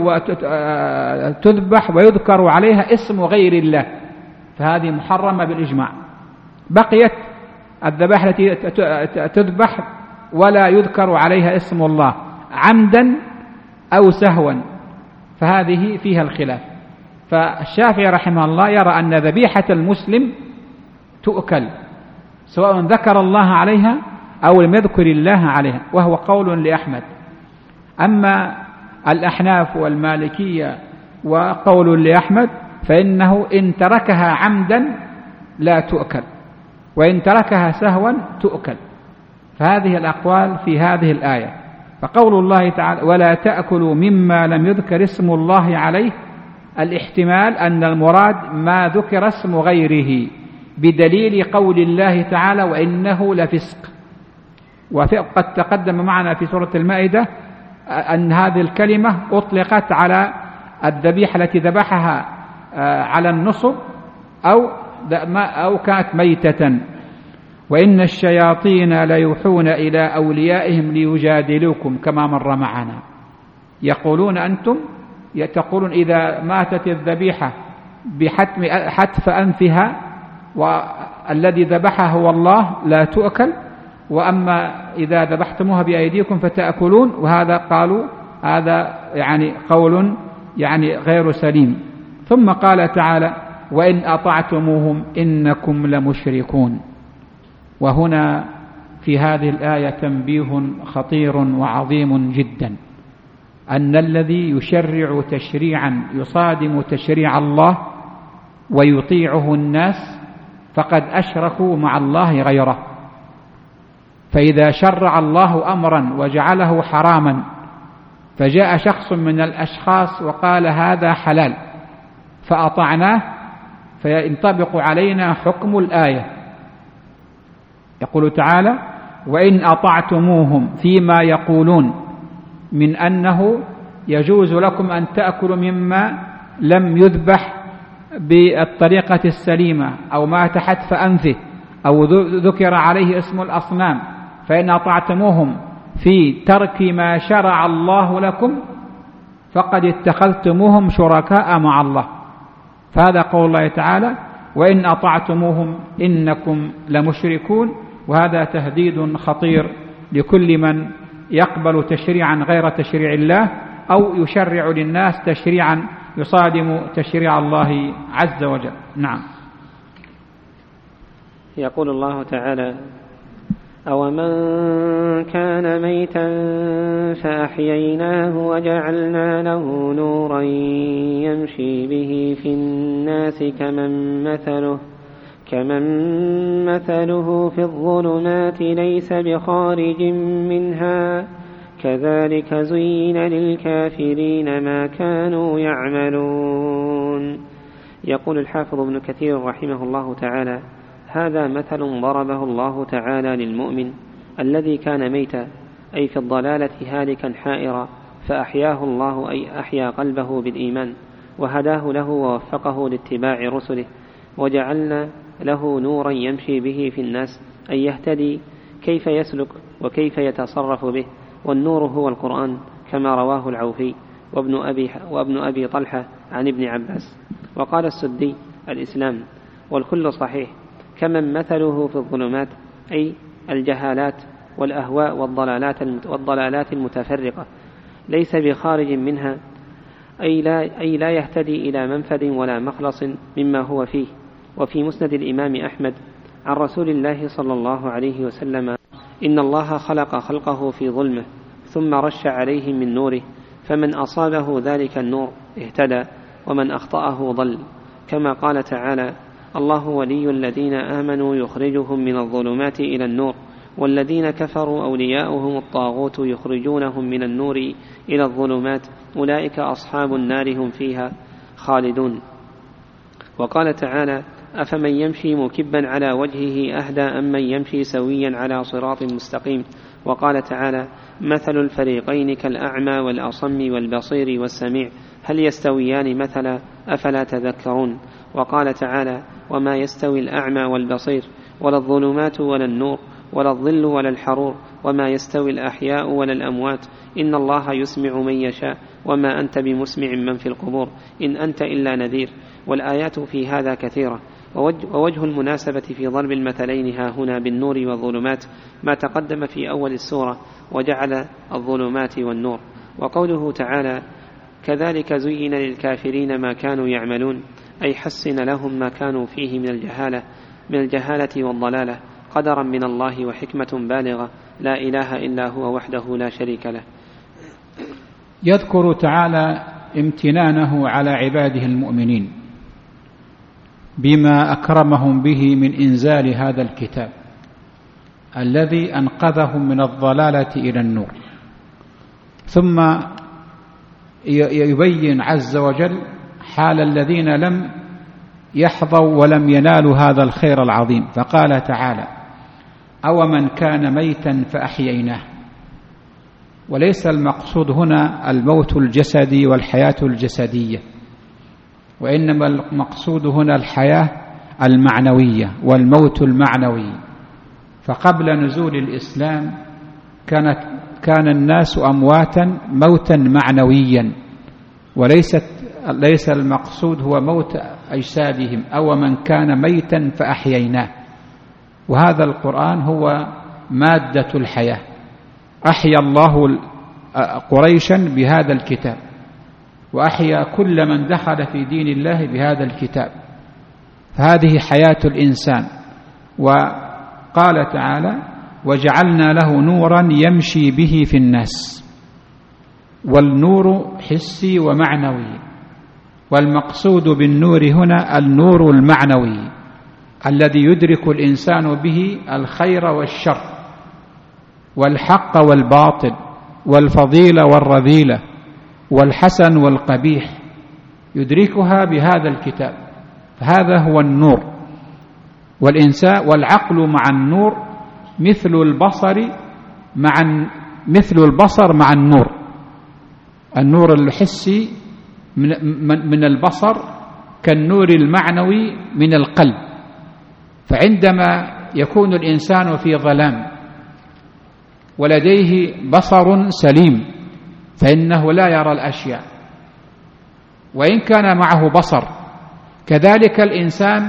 Speaker 1: وتذبح ويذكر عليها اسم غير الله فهذه محرمة بالإجماع. بقيت الذبائح التي تذبح ولا يذكر عليها اسم الله عمدا أو سهوا فهذه فيها الخلاف. فالشافعي رحمه الله يرى أن ذبيحة المسلم تؤكل سواء ذكر الله عليها أو لم يذكر الله عليها، وهو قول لأحمد. أما الأحناف والمالكية وقول لأحمد فإنه إن تركها عمدا لا تؤكل، وإن تركها سهوا تؤكل. فهذه الأقوال في هذه الآية. فقول الله تعالى ولا تأكلوا مما لم يذكر اسم الله عليه، الاحتمال أن المراد ما ذكر اسم غيره بدليل قول الله تعالى وإنه لفسق. وقد تقدم معنا في سورة المائدة أن هذه الكلمة أطلقت على الذبيحة التي ذبحها على النصب أو كانت ميتة. وإن الشياطين ليوحون إلى أوليائهم ليجادلوكم كما مر معنا. يقولون أنتم تقولون إذا ماتت الذبيحة بحتف أنفها والذي ذبحها هو الله لا تؤكل، وأما إذا ذبحتموها بأيديكم فتأكلون، وهذا قالوا هذا يعني قول يعني غير سليم. ثم قال تعالى وإن أطعتموهم إنكم لمشركون. وهنا في هذه الآية تنبيه خطير وعظيم جدا، أن الذي يشرع تشريعا يصادم تشريع الله ويطيعه الناس فقد أشركوا مع الله غيره. فإذا شرع الله أمرا وجعله حراما فجاء شخص من الأشخاص وقال هذا حلال فأطعناه فينطبق علينا حكم الآية. يقول تعالى وإن أطعتموهم فيما يقولون من أنه يجوز لكم أن تأكلوا مما لم يذبح بالطريقة السليمة أو مات حتف أنفه أو ذكر عليه اسم الأصنام، فإن أطعتموهم في ترك ما شرع الله لكم فقد اتخذتموهم شركاء مع الله. فهذا قول الله تعالى: وإن أطعتموهم إنكم لمشركون. وهذا تهديد خطير لكل من يقبل تشريعا غير تشريع الله أو يشرع للناس تشريعا يصادم تشريع الله عز وجل. نعم.
Speaker 2: يقول الله تعالى: أومن كان ميتا فأحييناه وجعلنا له نورا يمشي به في الناس كمن مثله في الظلمات ليس بخارج منها كذلك زين للكافرين ما كانوا يعملون. يقول الحافظ ابن كثير رحمه الله تعالى: هذا مثل ضربه الله تعالى للمؤمن الذي كان ميتا، أي في الضلالة هالكا حائرا، فأحياه الله، أي أحيا قلبه بالإيمان وهداه له ووفقه لاتباع رسله، وجعلنا له نورا يمشي به في الناس، أي يهتدي كيف يسلك وكيف يتصرف به، والنور هو القرآن كما رواه العوفي وابن أبي طلحة عن ابن عباس. وقال السدي: الإسلام. والكل صحيح. كمن مثله في الظلمات، أي الجهالات والأهواء والضلالات المتفرقة، ليس بخارج منها، أي لا يهتدي إلى منفذ ولا مخلص مما هو فيه. وفي مسند الإمام أحمد عن رسول الله صلى الله عليه وسلم: إن الله خلق خلقه في ظلمه ثم رش عليهم من نوره، فمن أصابه ذلك النور اهتدى ومن أخطأه ضل. كما قال تعالى: الله ولي الذين آمنوا يخرجهم من الظلمات إلى النور، والذين كفروا أولياؤهم الطاغوت يخرجونهم من النور إلى الظلمات، أولئك أصحاب النار هم فيها خالدون. وقال تعالى: أفمن يمشي مكبا على وجهه أهدى أم من يمشي سويا على صراط مستقيم. وقال تعالى: مثل الفريقين كالأعمى والأصم والبصير والسميع هل يستويان مثلا أفلا تذكرون. وقال تعالى: وما يستوي الأعمى والبصير ولا الظلمات ولا النور ولا الظل ولا الحرور وما يستوي الأحياء ولا الأموات إن الله يسمع من يشاء وما أنت بمسمع من في القبور إن أنت إلا نذير. والآيات في هذا كثيرة. ووجه المناسبة في ضرب المثلين ها هنا بالنور والظلمات ما تقدم في أول السورة: وجعل الظلمات والنور. وقوله تعالى: كذلك زين للكافرين ما كانوا يعملون، أي حسن لهم ما كانوا فيه من الجهالة والضلالة قدرا من الله وحكمة بالغة لا إله إلا هو وحده لا شريك له.
Speaker 1: يذكر تعالى امتنانه على عباده المؤمنين بما أكرمهم به من إنزال هذا الكتاب الذي أنقذهم من الضلالة إلى النور. ثم يبين عز وجل حال الذين لم يحظوا ولم ينالوا هذا الخير العظيم، فقال تعالى: أومن كان ميتا فأحييناه. وليس المقصود هنا الموت الجسدي والحياة الجسدية، وإنما المقصود هنا الحياة المعنوية والموت المعنوي. فقبل نزول الإسلام كان الناس أمواتا موتا معنويا، ليس المقصود هو موت أجسادهم. أو من كان ميتا فأحييناه. وهذا القرآن هو مادة الحياة. أحيا الله قريشا بهذا الكتاب، وأحيا كل من دخل في دين الله بهذا الكتاب. فهذه حياة الإنسان. وقال تعالى: وجعلنا له نورا يمشي به في الناس. والنور حسي ومعنوي، والمقصود بالنور هنا النور المعنوي الذي يدرك الإنسان به الخير والشر والحق والباطل والفضيلة والرذيلة والحسن والقبيح، يدركها بهذا الكتاب. فهذا هو النور. والعقل مع النور مثل البصر مع النور. النور الحسي من البصر كالنور المعنوي من القلب. فعندما يكون الإنسان في ظلام ولديه بصر سليم فإنه لا يرى الأشياء، وإن كان معه بصر. كذلك الإنسان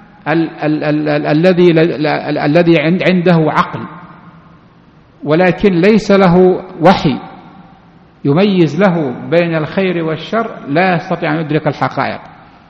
Speaker 1: الذي عنده عقل ولكن ليس له وحي يميز له بين الخير والشر لا يستطيع أن يدرك الحقائق.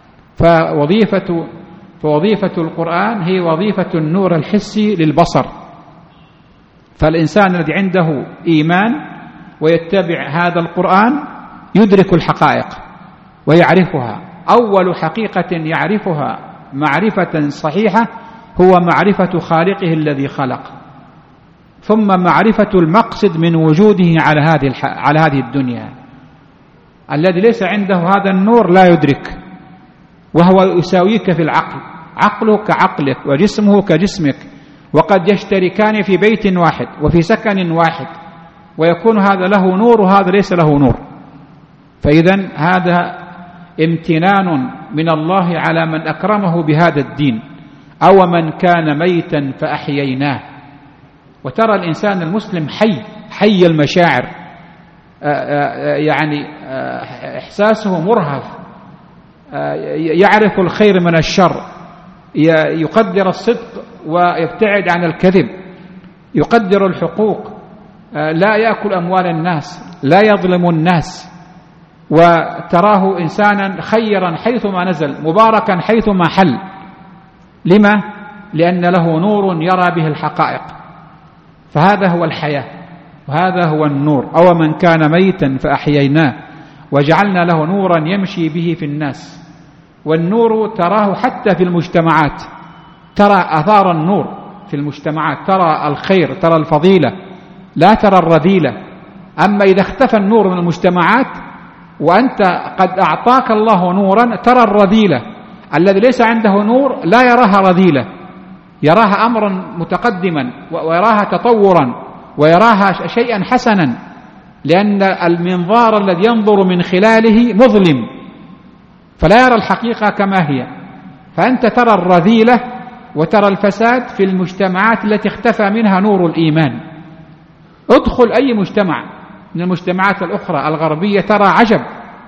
Speaker 1: فوظيفة القرآن هي وظيفة النور الحسي للبصر. فالإنسان الذي عنده إيمان ويتبع هذا القرآن يدرك الحقائق ويعرفها. أول حقيقة يعرفها معرفة صحيحة هو معرفة خالقه الذي خلق، ثم معرفة المقصد من وجوده على هذه الدنيا. الذي ليس عنده هذا النور لا يدرك، وهو يساويك في العقل، عقله كعقلك وجسمه كجسمك، وقد يشتركان في بيت واحد وفي سكن واحد، ويكون هذا له نور وهذا ليس له نور. فإذن هذا امتنان من الله على من أكرمه بهذا الدين. أو من كان ميتا فأحييناه. وترى الإنسان المسلم حي المشاعر، يعني إحساسه مرهف، يعرف الخير من الشر، يقدر الصدق ويبتعد عن الكذب، يقدر الحقوق، لا يأكل أموال الناس، لا يظلم الناس، وتراه إنسانا خيرا حيثما نزل، مباركا حيثما حل. لما؟ لأن له نور يرى به الحقائق. فهذا هو الحياة وهذا هو النور. أو من كان ميتا فأحييناه وجعلنا له نورا يمشي به في الناس. والنور تراه حتى في المجتمعات، ترى أثار النور في المجتمعات، ترى الخير، ترى الفضيلة، لا ترى الرذيلة. أما إذا اختفى النور من المجتمعات وأنت قد أعطاك الله نورا ترى الرذيلة. الذي ليس عنده نور لا يراها رذيلة، يراها أمرا متقدما ويراها تطورا ويراها شيئا حسنا، لأن المنظار الذي ينظر من خلاله مظلم فلا يرى الحقيقة كما هي. فأنت ترى الرذيلة وترى الفساد في المجتمعات التي اختفى منها نور الإيمان. ادخل أي مجتمع من المجتمعات الأخرى الغربية ترى عجب.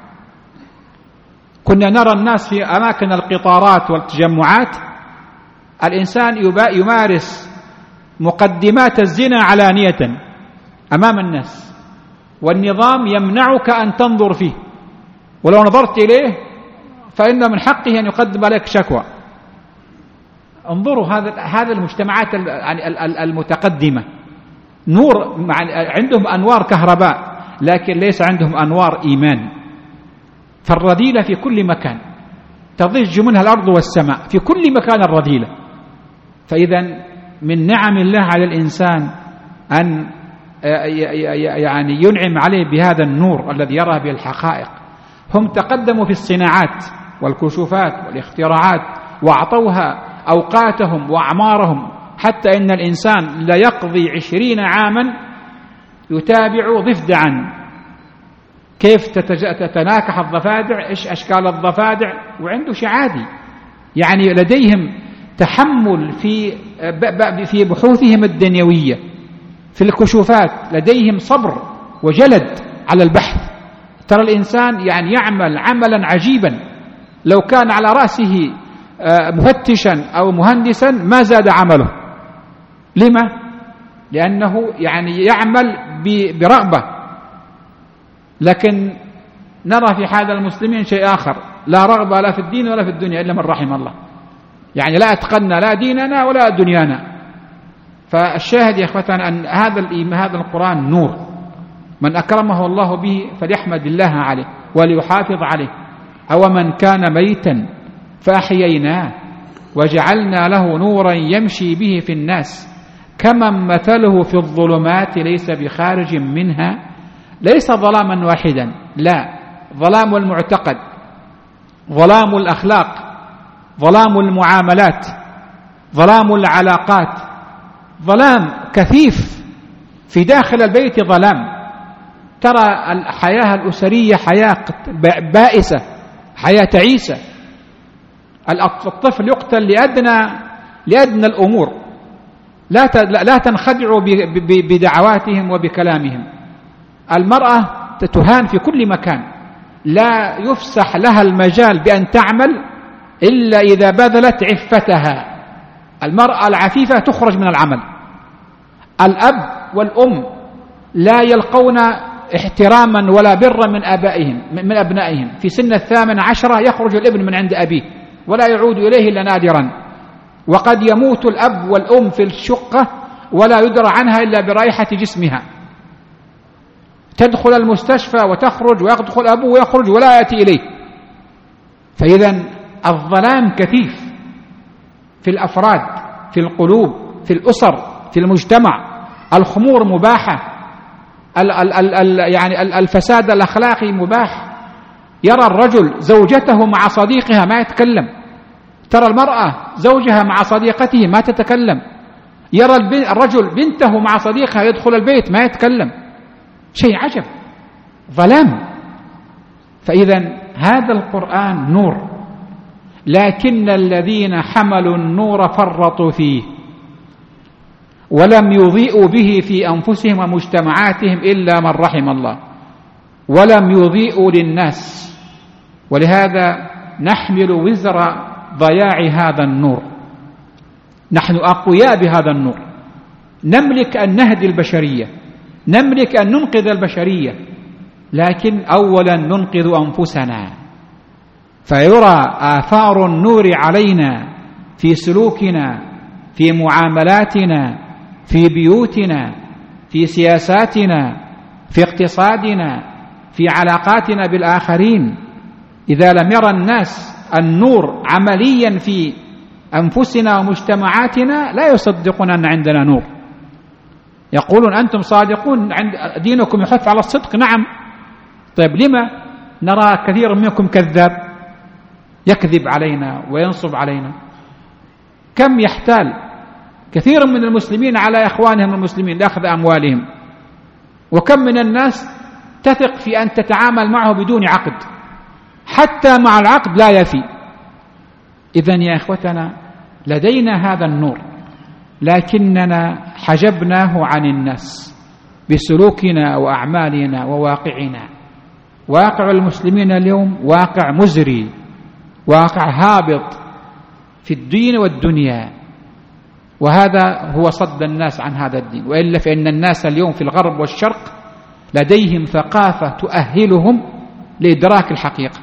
Speaker 1: كنا نرى الناس في أماكن القطارات والتجمعات الإنسان يمارس مقدمات الزنا علانية أمام الناس، والنظام يمنعك أن تنظر فيه، ولو نظرت إليه فإن من حقه أن يقدم عليك شكوى. انظروا هذه المجتمعات المتقدمة، نور عندهم أنوار كهرباء لكن ليس عندهم أنوار إيمان. فالرذيلة في كل مكان تضج منها الأرض والسماء، في كل مكان الرذيلة. فإذا من نعم الله على الإنسان أن يعني ينعم عليه بهذا النور الذي يرى به الحقائق. هم تقدموا في الصناعات والكشوفات والاختراعات وأعطوها أوقاتهم وأعمارهم، حتى إن الإنسان لا يقضي 20 عاما يتابع ضفدعا كيف تتناكح الضفادع، إيش أشكال الضفادع، وعنده شيء عادي. يعني لديهم تحمل في بحوثهم الدنيوية، في الكشوفات لديهم صبر وجلد على البحث. ترى الإنسان يعني يعمل عملا عجيبا، لو كان على رأسه مفتشا أو مهندسا ما زاد عمله. لما؟ لأنه يعني يعمل برغبة. لكن نرى في حال المسلمين شيء آخر، لا رغبة لا في الدين ولا في الدنيا إلا من رحم الله. يعني لا أتقنا لا ديننا ولا دنيانا. فالشاهد يا أخوتنا أن هذا القرآن نور، من أكرمه الله به فليحمد الله عليه وليحافظ عليه. أو من كان ميتا فأحييناه وجعلنا له نورا يمشي به في الناس كمن مثله في الظلمات ليس بخارج منها. ليس ظلاما واحدا، لا، ظلام المعتقد، ظلام الأخلاق، ظلام المعاملات، ظلام العلاقات، ظلام كثيف في داخل البيت، ظلام. ترى الحياة الأسرية حياة بائسة، حياة تعيسة، الطفل يقتل لأدنى الأمور. لا تنخدعوا بدعواتهم وبكلامهم. المرأة تهان في كل مكان، لا يفسح لها المجال بأن تعمل إلا إذا بذلت عفتها. المرأة العفيفة تخرج من العمل. الأب والأم لا يلقون احتراما ولا برا من أبنائهم. في سن 18 يخرج الابن من عند أبيه ولا يعود إليه إلا نادرا، وقد يموت الأب والأم في الشقة ولا يدرى عنها إلا برائحة جسمها. تدخل المستشفى وتخرج، ويدخل أبوه ويخرج ولا يأتي إليه. فإذا الظلام كثيف في الأفراد، في القلوب، في الأسر، في المجتمع. الخمور مباحة، يعني الفساد الأخلاقي مباح. يرى الرجل زوجته مع صديقها ما يتكلم، ترى المرأة زوجها مع صديقته ما تتكلم، يرى الرجل بنته مع صديقها يدخل البيت ما يتكلم. شيء عجب، ظلام. فإذا هذا القرآن نور، لكن الذين حملوا النور فرطوا فيه ولم يضيئوا به في أنفسهم ومجتمعاتهم إلا من رحم الله، ولم يضيئوا للناس. ولهذا نحمل وزر ضياع هذا النور. نحن أقوياء بهذا النور، نملك أن نهدي البشرية، نملك أن ننقذ البشرية، لكن أولا ننقذ أنفسنا. فيرى آثار النور علينا في سلوكنا، في معاملاتنا، في بيوتنا، في سياساتنا، في اقتصادنا، في علاقاتنا بالآخرين. إذا لم يرى الناس النور عمليا في أنفسنا ومجتمعاتنا لا يصدقون أن عندنا نور. يقولون أنتم صادقون، دينكم يحث على الصدق. نعم، طيب لما نرى كثير منكم كذاب يكذب علينا وينصب علينا؟ كم يحتال كثير من المسلمين على إخوانهم المسلمين لأخذ أموالهم، وكم من الناس تثق في أن تتعامل معه بدون عقد، حتى مع العقد لا يفي. إذن يا إخوتنا لدينا هذا النور، لكننا حجبناه عن الناس بسلوكنا وأعمالنا وواقعنا. واقع المسلمين اليوم واقع مزري، واقع هابط في الدين والدنيا، وهذا هو صد الناس عن هذا الدين. وإلا فإن الناس اليوم في الغرب والشرق لديهم ثقافة تؤهلهم لإدراك الحقيقة،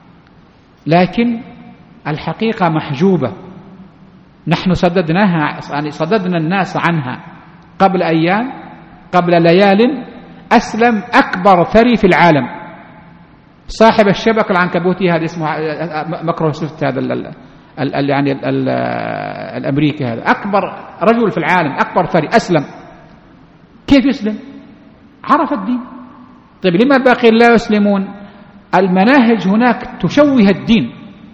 Speaker 1: لكن الحقيقة محجوبة. نحن صددنا الناس عنها قبل أيام، قبل ليال. أسلم أكبر ثري في العالم، صاحب الشبكة العنكبوتية هذا اسمه مايكروسوفت، هذا يعني الأمريكي، هذا أكبر رجل في العالم، أكبر ثري، أسلم. كيف يسلم؟ عرف الدين. طيب لما باقي لا يسلمون؟ المناهج هناك تشوه الدين،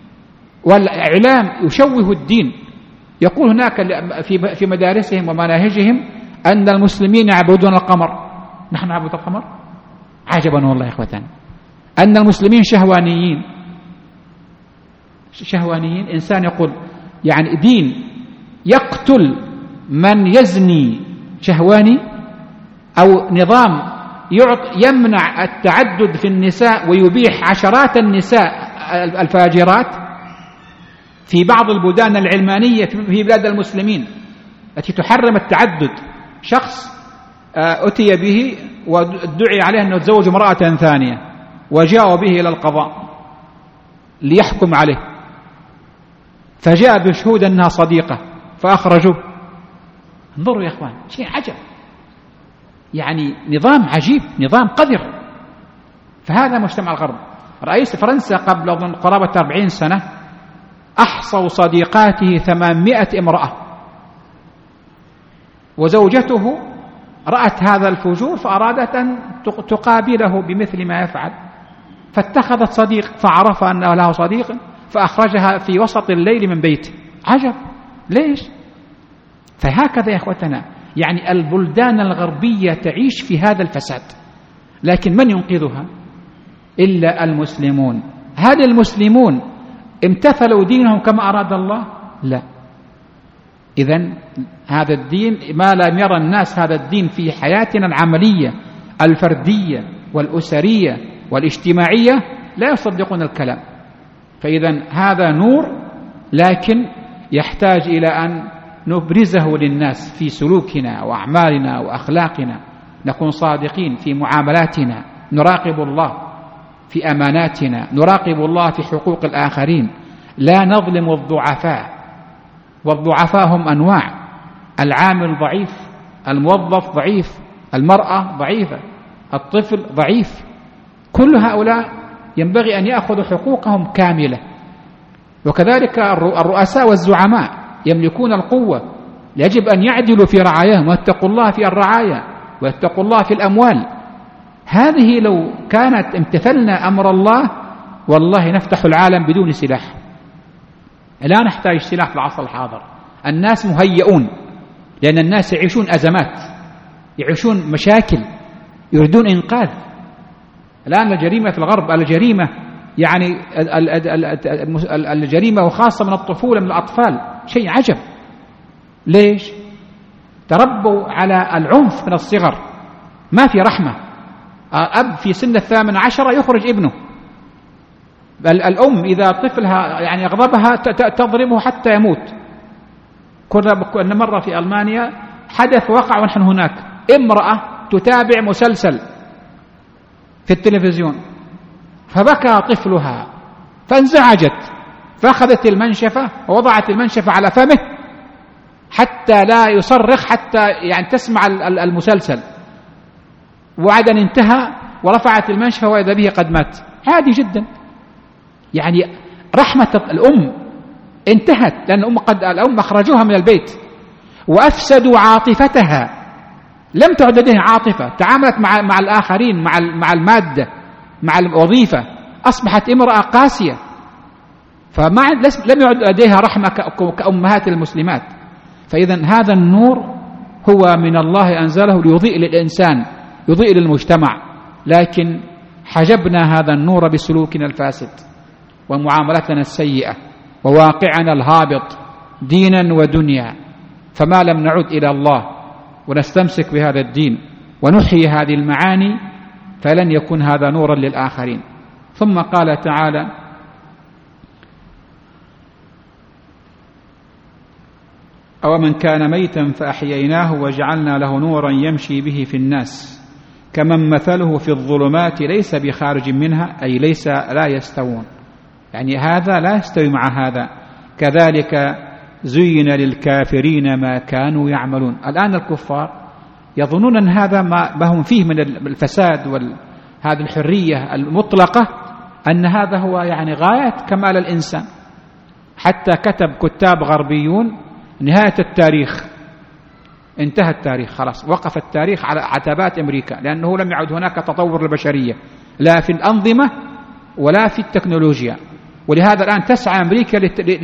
Speaker 1: والإعلام يشوه الدين. يقول هناك في مدارسهم ومناهجهم أن المسلمين يعبدون القمر. نحن نعبد القمر؟ عجبا والله يا إخوتان، أن المسلمين شهوانيين. إنسان يقول يعني دين يقتل من يزني شهواني، أو نظام يمنع التعدد في النساء ويبيح عشرات النساء الفاجرات في بعض البلدان العلمانية في بلاد المسلمين التي تحرم التعدد. شخص أتي به وادعي عليه أنه تزوج امرأة ثانية، وجاءوا به إلى القضاء ليحكم عليه، فجاء بشهود أنها صديقة فأخرجوه. انظروا يا إخوان، شيء عجب، يعني نظام عجيب، نظام قذر. فهذا مجتمع الغرب. رئيس فرنسا قبل قرابة 40 سنة أحصوا صديقاته 800 امرأة، وزوجته رأت هذا الفجور فأرادت أن تقابله بمثل ما يفعل، فاتخذت صديق فعرف أنه له صديق فأخرجها في وسط الليل من بيته. عجب، ليش؟ فهكذا يا إخوتنا، يعني البلدان الغربية تعيش في هذا الفساد، لكن من ينقذها إلا المسلمون. هل المسلمون امتثلوا دينهم كما أراد الله؟ لا. إذن هذا الدين ما لم يرى الناس هذا الدين في حياتنا العملية الفردية والأسرية والاجتماعية لا يصدقون الكلام. فإذن هذا نور، لكن يحتاج إلى أن نبرزه للناس في سلوكنا وأعمالنا وأخلاقنا، نكون صادقين في معاملاتنا، نراقب الله في أماناتنا، نراقب الله في حقوق الآخرين، لا نظلم الضعفاء، والضعفاء هم أنواع، العامل ضعيف، الموظف ضعيف، المرأة ضعيفة، الطفل ضعيف، كل هؤلاء ينبغي أن يأخذوا حقوقهم كاملة. وكذلك الرؤساء والزعماء يملكون القوة، يجب أن يعدلوا في رعاياهم ويتقوا الله في الرعاية ويتقوا الله في الأموال. هذه لو كانت امتثلنا أمر الله والله نفتح العالم بدون سلاح. لا نحتاج سلاح في العصر الحاضر، الناس مهيئون، لأن الناس يعيشون أزمات، يعيشون مشاكل، يريدون إنقاذ. الآن الجريمة في الغرب، الجريمة يعني الجريمة وخاصة من الطفولة، من الأطفال، شيء عجب. ليش؟ تربوا على العنف من الصغر، ما في رحمة. أب في سن 18 يخرج ابنه، الأم إذا طفلها يعني يغضبها تضربه حتى يموت. كنا مرة في ألمانيا حدث وقع ونحن هناك، امرأة تتابع مسلسل في التلفزيون فبكى طفلها فانزعجت، فأخذت المنشفة ووضعت المنشفة على فمه حتى لا يصرخ، حتى يعني تسمع المسلسل. وبعد أن انتهى ورفعت المنشفة وإذا به قد مات. عادي جدا. يعني رحمة الأم انتهت، لأن الأم أخرجوها من البيت وأفسدوا عاطفتها، لم تعد لديها عاطفة، تعاملت مع الآخرين، مع المادة، مع الوظيفة، أصبحت امرأة قاسية، لم يعد لديها رحمة كأمهات المسلمات. فإذا هذا النور هو من الله أنزله ليضيء للإنسان، يضيء للمجتمع، لكن حجبنا هذا النور بسلوكنا الفاسد ومعاملتنا السيئة وواقعنا الهابط دينا ودنيا. فما لم نعد إلى الله ونستمسك بهذا الدين ونحيي هذه المعاني فلن يكون هذا نورا للآخرين. ثم قال تعالى: أومن كان ميتا فأحييناه وجعلنا له نورا يمشي به في الناس كمن مثله في الظلمات ليس بخارج منها، أي لا يستوون، يعني هذا لا يستوي مع هذا. كذلك زين للكافرين ما كانوا يعملون. الآن الكفار يظنون أن هذا ما هم فيه من الفساد وهذه الحرية المطلقة، أن هذا هو يعني غاية كمال الإنسان. حتى كتاب غربيون نهاية التاريخ، انتهى التاريخ خلاص، وقف التاريخ على عتبات أمريكا، لأنه لم يعد هناك تطور للبشرية لا في الأنظمة ولا في التكنولوجيا. ولهذا الآن تسعى أمريكا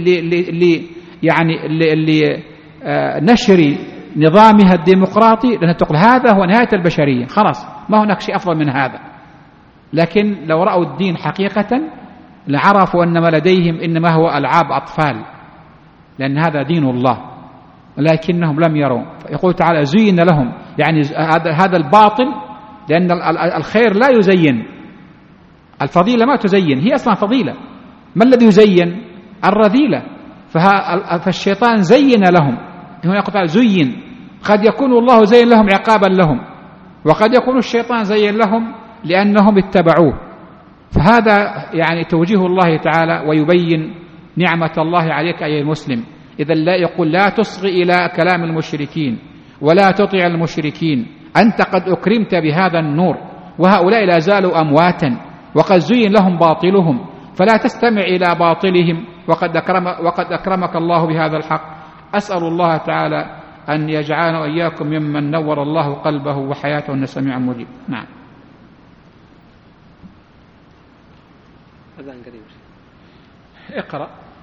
Speaker 1: لنشر نظامها الديمقراطي، لأنها تقول هذا هو نهاية البشرية، خلاص ما هناك شيء أفضل من هذا. لكن لو رأوا الدين حقيقة لعرفوا أن ما لديهم إنما هو ألعاب أطفال، لأن هذا دين الله، لكنهم لم يروا. يقول تعالى: زين لهم، يعني هذا الباطل، لأن الخير لا يزين، الفضيلة ما تزين، هي أصلا فضيلة. ما الذي يزين؟ الرذيلة. فالشيطان زين لهم. هنا يقول تعالى: زين، قد يكون الله زين لهم عقابا لهم، وقد يكون الشيطان زين لهم لأنهم اتبعوه. فهذا يعني توجيه الله تعالى ويبين نعمة الله عليك أيها المسلم. إذا لا يقول لا تصغي إلى كلام المشركين ولا تطع المشركين، أنت قد أكرمت بهذا النور، وهؤلاء لا زالوا أمواتا وقد زين لهم باطلهم، فلا تستمع إلى باطلهم، وقد أكرمك الله بهذا الحق. أسأل الله تعالى أن يجعلنا وإياكم ممن نور الله قلبه وحياته إنه سميع مجيب. نعم. اقرأ.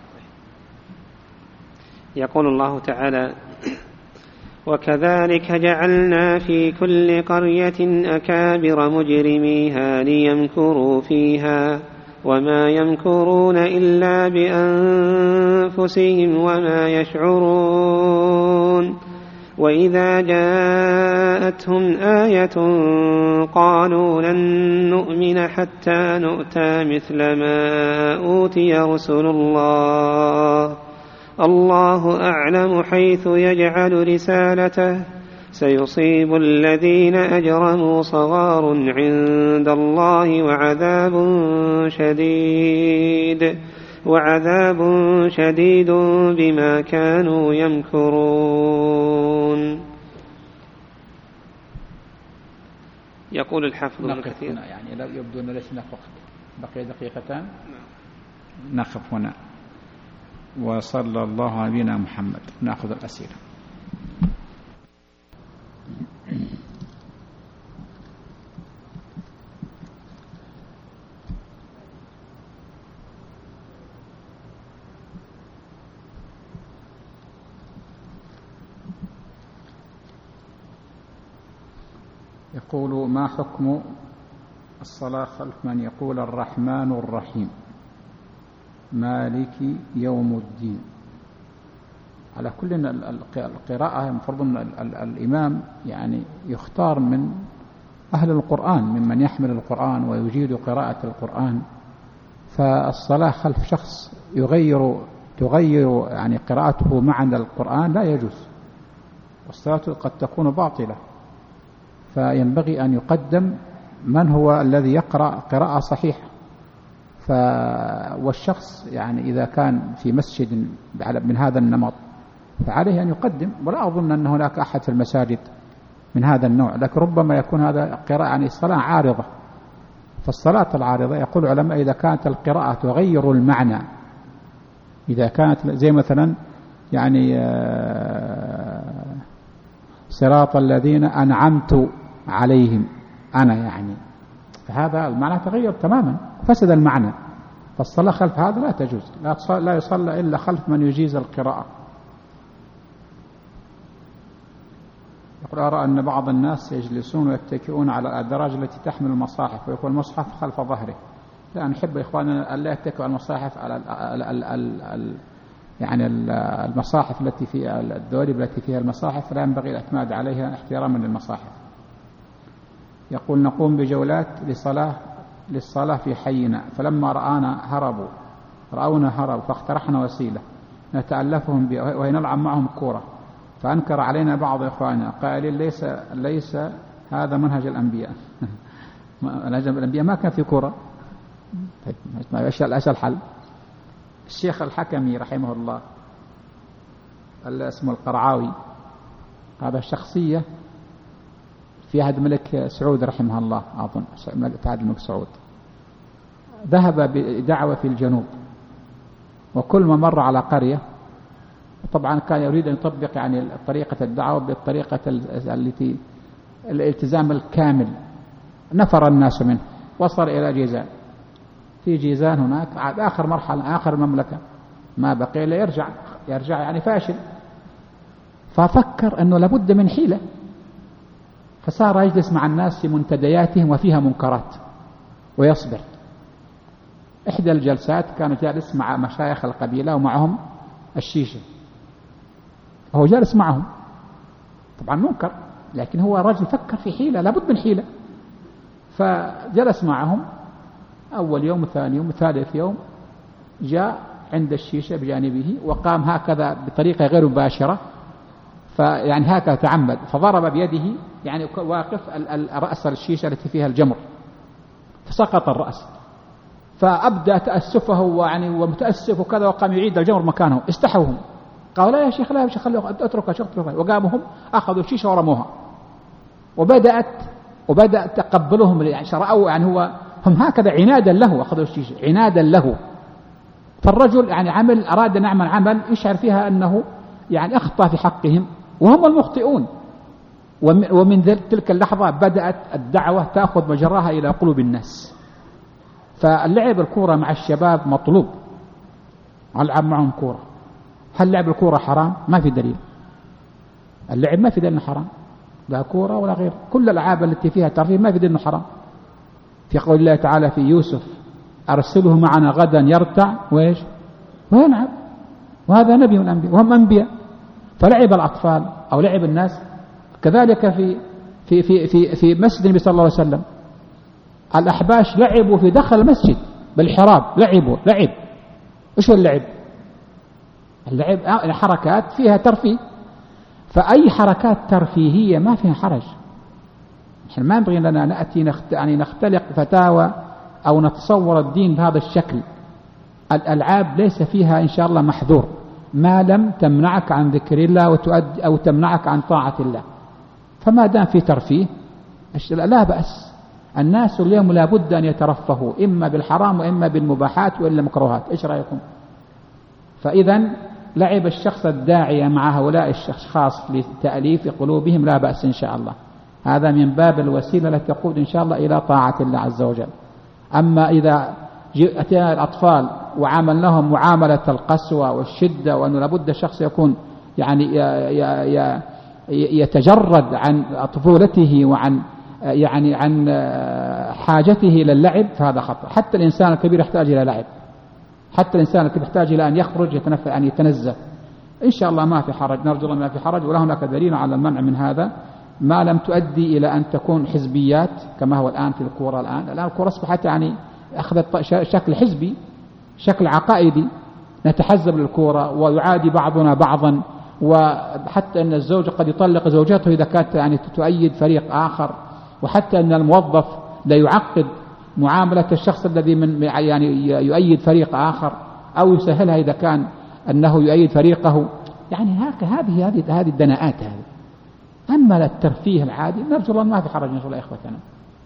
Speaker 2: يقول الله تعالى: وكذلك جعلنا في كل قرية أكابر مجرميها ليمكروا فيها وما يمكرون إلا بأنفسهم وما يشعرون وإذا جاءتهم آية قالوا لن نؤمن حتى نؤتى مثل ما أوتي رسل الله أعلم حيث يجعل رسالته سيصيب الذين أجرموا صغار عند الله وعذاب شديد بما كانوا يمكرون. يقول الحافظ ابن كثير
Speaker 1: يعني لا يبدو أن لسنا وقت، بقي دقيقتان نقف هنا. وصلى الله على نبينا محمد. نأخذ الأسئلة. يقول: ما حكم الصلاة خلف من يقول الرحمن الرحيم مالك يوم الدين؟ على كل القراءة المفروض أن الإمام يعني يختار من أهل القرآن، ممن يحمل القرآن ويجيد قراءة القرآن. فالصلاة خلف شخص تغير يعني قراءته معنى القرآن لا يجوز، والصلاة قد تكون باطلة، فينبغي أن يقدم من هو الذي يقرأ قراءة صحيحة. والشخص يعني إذا كان في مسجد من هذا النمط فعليه أن يقدم، ولا أظن أن هناك أحد في المساجد من هذا النوع، لكن ربما يكون هذا قراءة يعني الصلاة عارضة. فالصلاة العارضة يقول العلماء إذا كانت القراءة تغير المعنى، إذا كانت زي مثلا يعني صراط الذين أنعمت عليهم أنا، يعني فهذا المعنى تغير تماما، فسد المعنى. فالصلاة خلف هذا لا تجوز، لا يصلى إلا خلف من يجيز القراءة. يقول: أرى أن بعض الناس يجلسون ويتكئون على الأدراج التي تحمل المصاحف ويكون المصحف خلف ظهره. لا، نحب إخواننا أن لا يتكئوا على المصاحف، على يعني المصاحف التي في الدواليب التي فيها المصاحف لا ينبغي الاعتماد عليها احتراما للمصاحف. يقول: نقوم بجولات للصلاة في حينا، فلما رأونا هربوا فاقترحنا وسيلة نتألفهم بها وهي نلعب معهم كورة، فأنكر علينا بعض إخواننا قائلين ليس هذا منهج الأنبياء. منهج الأنبياء ما كان في كورة. ايش الحل؟ الشيخ الحكمي رحمه الله اسمه القرعاوي، هذا الشخصية في عهد الملك سعود رحمه الله، أظن في عهد الملك سعود، ذهب بدعوة في الجنوب، وكل ما مر على قرية طبعا كان يريد أن يطبق يعني طريقة الدعوة بالطريقة التي الالتزام الكامل. نفر الناس منه، وصل إلى جيزان. في جيزان هناك عاد آخر مرحلة، آخر المملكة، ما بقي إلا يرجع يعني فاشل. ففكر أنه لابد من حيلة، فصار يجلس مع الناس في منتدياتهم وفيها منكرات ويصبر. إحدى الجلسات كان جالس مع مشايخ القبيلة ومعهم الشيشة، وهو جالس معهم طبعا منكر، لكن هو رجل فكر في حيلة، لابد من حيلة. فجلس معهم أول يوم، ثاني يوم، ثالث يوم، جاء عند الشيشة بجانبه وقام هكذا بطريقة غير مباشرة، فيعني هكذا تعمد، فضرب بيده يعني واقف رأس الشيشة التي فيها الجمر، فسقط الرأس. فأبدأ تأسفه ويعني ومتأسف وكذا، وقام يعيد الجمر مكانه. استحوهم، قالوا: لا يا شيخ، لا يا شيخ، خليه اتركها شيخ. وقاموا هم أخذوا الشيشة ورموها، وبدأ تقبلهم يعني شرعوا، يعني هم هكذا عنادا له أخذوا الشيشة عنادا له. فالرجل يعني أراد أن يعمل عمل يشعر فيها أنه يعني أخطأ في حقهم وهم المخطئون. ومن تلك اللحظة بدأت الدعوة تأخذ مجراها إلى قلوب الناس. فاللعب الكورة مع الشباب مطلوب، ألعب معهم كورة. هل لعب الكورة حرام؟ ما في دليل. اللعب ما في دليل حرام، لا كورة ولا غير. كل الألعاب التي فيها ترفيه ما في دليل حرام. في قول الله تعالى في يوسف: أرسله معنا غدا يرتع ويلعب، وهذا نبي من الأنبياء وهم أنبياء. فلعب الأطفال أو لعب الناس. كذلك في مسجد النبي صلى الله عليه وسلم الأحباش لعبوا في داخل المسجد بالحراب، لعب. إيش اللعب؟ اللعب حركات فيها ترفيه، فأي حركات ترفيهية ما فيها حرج. نحن ما ينبغي لنا نأتي نختلق فتاوى أو نتصور الدين بهذا الشكل. الألعاب ليس فيها إن شاء الله محذور ما لم تمنعك عن ذكر الله وتؤدي أو تمنعك عن طاعة الله. فما دام في ترفيه لا بأس. الناس اليوم لا بد أن يترفهوا إما بالحرام وإما بالمباحات وإلا المكروهات. إيش رأيكم؟ فإذا لعب الشخص الداعية مع هؤلاء الأشخاص لتأليف قلوبهم لا بأس إن شاء الله. هذا من باب الوسيلة التي تقود إن شاء الله إلى طاعة الله عز وجل. أما إذا أتينا الأطفال وعاملناهم معاملة القسوة والشدة، وأنه لابد الشخص يكون يعني يتجرد عن طفولته وعن يعني عن حاجته إلى اللعب، فهذا خطأ. حتى الإنسان الكبير يحتاج إلى لعب، حتى الإنسان الكبير يحتاج إلى أن يخرج أن يتنزه. إن شاء الله ما في حرج، نرجو الله ما في حرج. ولا هناك دليل على المنع من هذا ما لم تؤدي إلى أن تكون حزبيات كما هو الآن في الكورة. الآن الكورة أصبحت يعني أخذت شكل حزبي، شكل عقائدي، نتحزب للكورة ويعادي بعضنا بعضا، وحتى أن الزوج قد يطلق زوجته إذا كانت يعني تؤيد فريق آخر، وحتى أن الموظف لا يعقد معاملة الشخص الذي من يعني يؤيد فريق آخر أو يسهلها إذا كان أنه يؤيد فريقه. يعني هذه الدناءات هذه. أما الترفيه العادي نرجو الله ما في حرج إن شاء الله. إخوتنا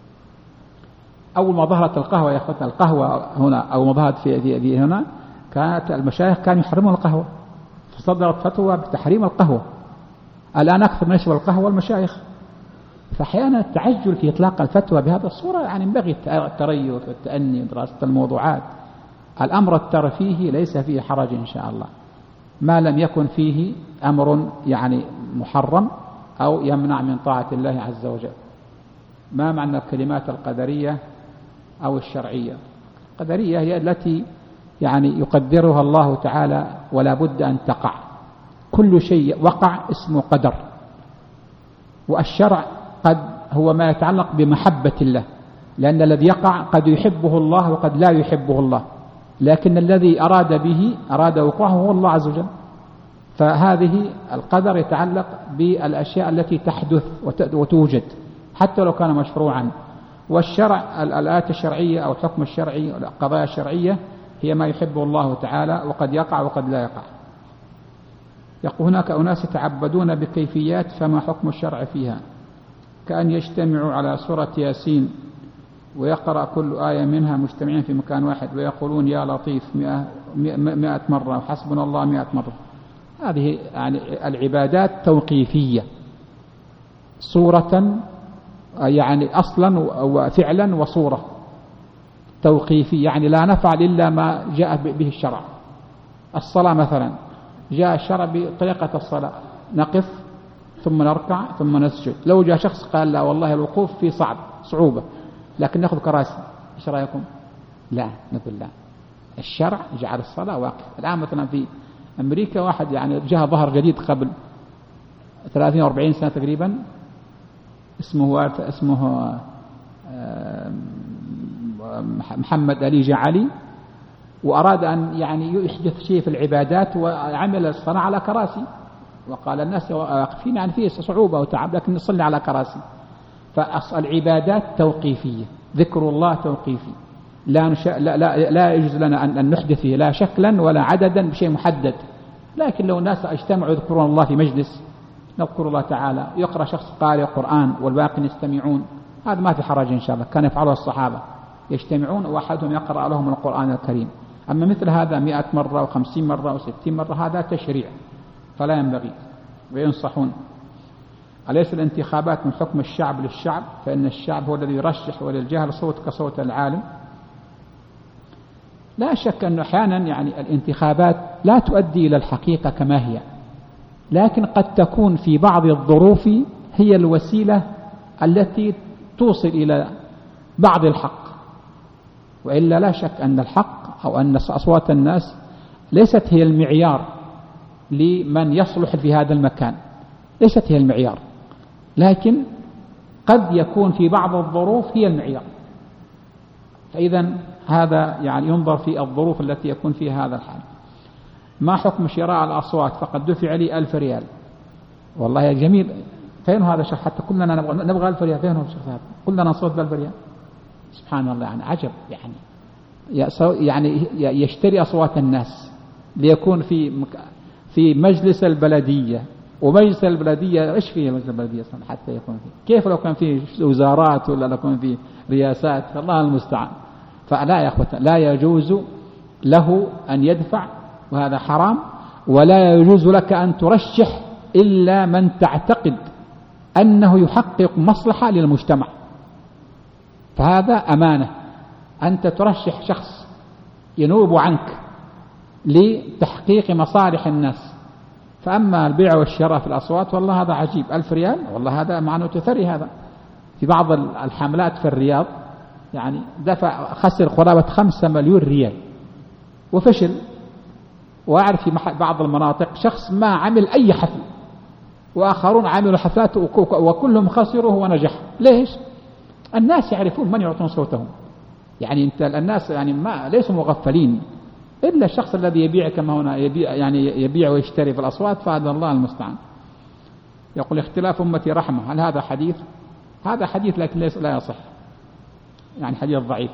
Speaker 1: أول ما ظهرت القهوة يا إخوتنا، القهوة هنا أول ما ظهرت في هنا كانت المشايخ كانوا يحرمون القهوة، فصدرت فتوى بتحريم القهوة. الآن أكثر من يشرب القهوة المشايخ. فأحيانا التعجل في إطلاق الفتوى بهذه الصورة يعني ينبغي التريث والتأني ودراسة الموضوعات. الأمر الترفيهي ليس فيه حرج إن شاء الله ما لم يكن فيه أمر يعني محرم أو يمنع من طاعة الله عز وجل. ما معنى الكلمات القدرية أو الشرعية؟ القدرية هي التي يعني يقدرها الله تعالى ولا بد أن تقع. كل شيء وقع اسمه قدر. والشرع قد هو ما يتعلق بمحبة الله، لأن الذي يقع قد يحبه الله وقد لا يحبه الله، لكن الذي أراد وقوعه هو الله عز وجل. فهذه القدر يتعلق بالأشياء التي تحدث وتوجد حتى لو كان مشروعا. والشرع الآيات الشرعية أو الحكم الشرعي القضايا الشرعية هي ما يحبه الله تعالى وقد يقع وقد لا يقع. يقول هناك أناس يتعبدون بكيفيات فما حكم الشرع فيها؟ كأن يجتمعوا على سورة ياسين ويقرأ كل آية منها مجتمعين في مكان واحد ويقولون يا لطيف 100 مرة وحسبنا الله 100 مرة. هذه يعني العبادات توقيفية صورة يعني أصلا وفعلا وصورة توقيفية، يعني لا نفعل إلا ما جاء به الشرع. الصلاة مثلا جاء الشرع بطريقة الصلاة، نقف ثم نركع ثم نسجد. لو جاء شخص قال لا والله الوقوف فيه صعوبة لكن نأخذ كراسي، إيش رأيكم؟ لا، نقول لا، الشرع جعل الصلاة واقف. الآن مثلا في أمريكا واحد يعني جاء ظهر جديد قبل 30-40 سنة تقريبا اسمه محمد علي جعلي، وأراد أن يعني يحدث شيء في العبادات وعمل الصلاة على كراسي، وقال الناس واقفين يعني فيه صعوبة وتعب لكن نصلي على كراسي. فالعبادات توقيفية، ذكر الله توقيفي، لا يجوز لنا أن نحدث فيه لا شكلا ولا عددا بشيء محدد. لكن لو الناس اجتمعوا يذكرون الله في مجلس نذكر الله تعالى، يقرأ شخص قارئ قرآن والباقين يستمعون، هذا ما في حرج إن شاء الله، كان يفعله الصحابة، يجتمعون وأحدهم يقرأ لهم القرآن الكريم. أما مثل هذا 100 مرة و50 مرة و60 مرة هذا تشريع فلا ينبغي. وينصحون أليس الانتخابات من حكم الشعب للشعب؟ فإن الشعب هو الذي يرشح وللجهل صوت كصوت العالم. لا شك أن أحيانا يعني الانتخابات لا تؤدي إلى الحقيقة كما هي، لكن قد تكون في بعض الظروف هي الوسيلة التي توصل إلى بعض الحق. وإلا لا شك أن الحق أو أن أصوات الناس ليست هي المعيار لمن يصلح في هذا المكان، ليست هي المعيار، لكن قد يكون في بعض الظروف هي المعيار. فإذا هذا يعني ينظر في الظروف التي يكون فيها هذا الحال. ما حكم شراء الأصوات؟ فقد دفع لي 1000 ريال. والله يا جميل، فين هذا الشيخ؟ حتى كلنا نبغى 1000 ريال، فين هو الشيخ هذا؟ كلنا نصوت ب1000 ريال. سبحان الله، يعني عجب، يعني يشتري أصوات الناس ليكون في مجلس البلدية، ومجلس البلدية إيش فيه مجلس البلدية حتى يكون فيه؟ كيف لو كان فيه وزارات ولا لو كان فيه رياسات؟ الله المستعان. فلا يا أخوة، لا يجوز له أن يدفع، وهذا حرام. ولا يجوز لك أن ترشح إلا من تعتقد أنه يحقق مصلحة للمجتمع، فهذا أمانة. أنت ترشح شخص ينوب عنك لتحقيق مصالح الناس. فأما البيع والشراء في الأصوات والله هذا عجيب. 1000 ريال والله هذا معناته ثري. هذا في بعض الحملات في الرياض يعني خسر قرابة 5 مليون ريال وفشل. وأعرف في بعض المناطق شخص ما عمل أي حفل، وآخرون عملوا حفلات وكلهم خسروا ونجح. ليش؟ الناس يعرفون من يعطون صوتهم. يعني الناس يعني ما ليسوا مغفلين، إلا الشخص الذي يبيع كما هنا يبيع ويشتري في الأصوات، فهذا الله المستعان. يقول اختلاف أمتي رحمة. هل هذا حديث؟ هذا حديث لكن لا يصح، يعني حديث ضعيف.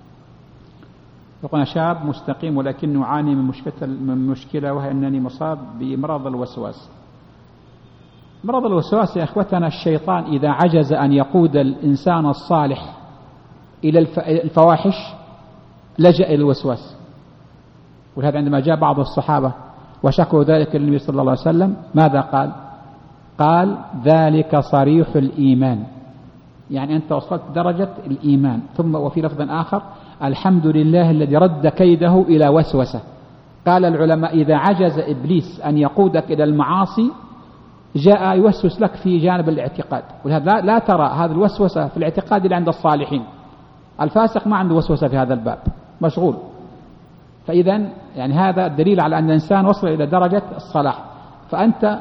Speaker 1: يقول شاب مستقيم ولكن أعاني من مشكلة، وهي أنني مصاب بمرض الوسواس. مرض الوسواس يا أخوتنا، الشيطان إذا عجز أن يقود الإنسان الصالح إلى الفواحش لجأ إلى الوسواس. ولهذا عندما جاء بعض الصحابة وشكوا ذلك للنبي صلى الله عليه وسلم ماذا قال؟ قال ذلك صريح الإيمان، يعني أنت وصلت درجة الإيمان. ثم وفي لفظ آخر الحمد لله الذي رد كيده إلى وسوسة. قال العلماء إذا عجز إبليس أن يقودك إلى المعاصي جاء يوسوس لك في جانب الاعتقاد. ولهذا لا ترى هذه الوسوسة في الاعتقاد اللي عند الصالحين. الفاسق ما عنده وسوسة في هذا الباب، مشغول. فإذا يعني هذا الدليل على أن الإنسان وصل إلى درجة الصلاح. فأنت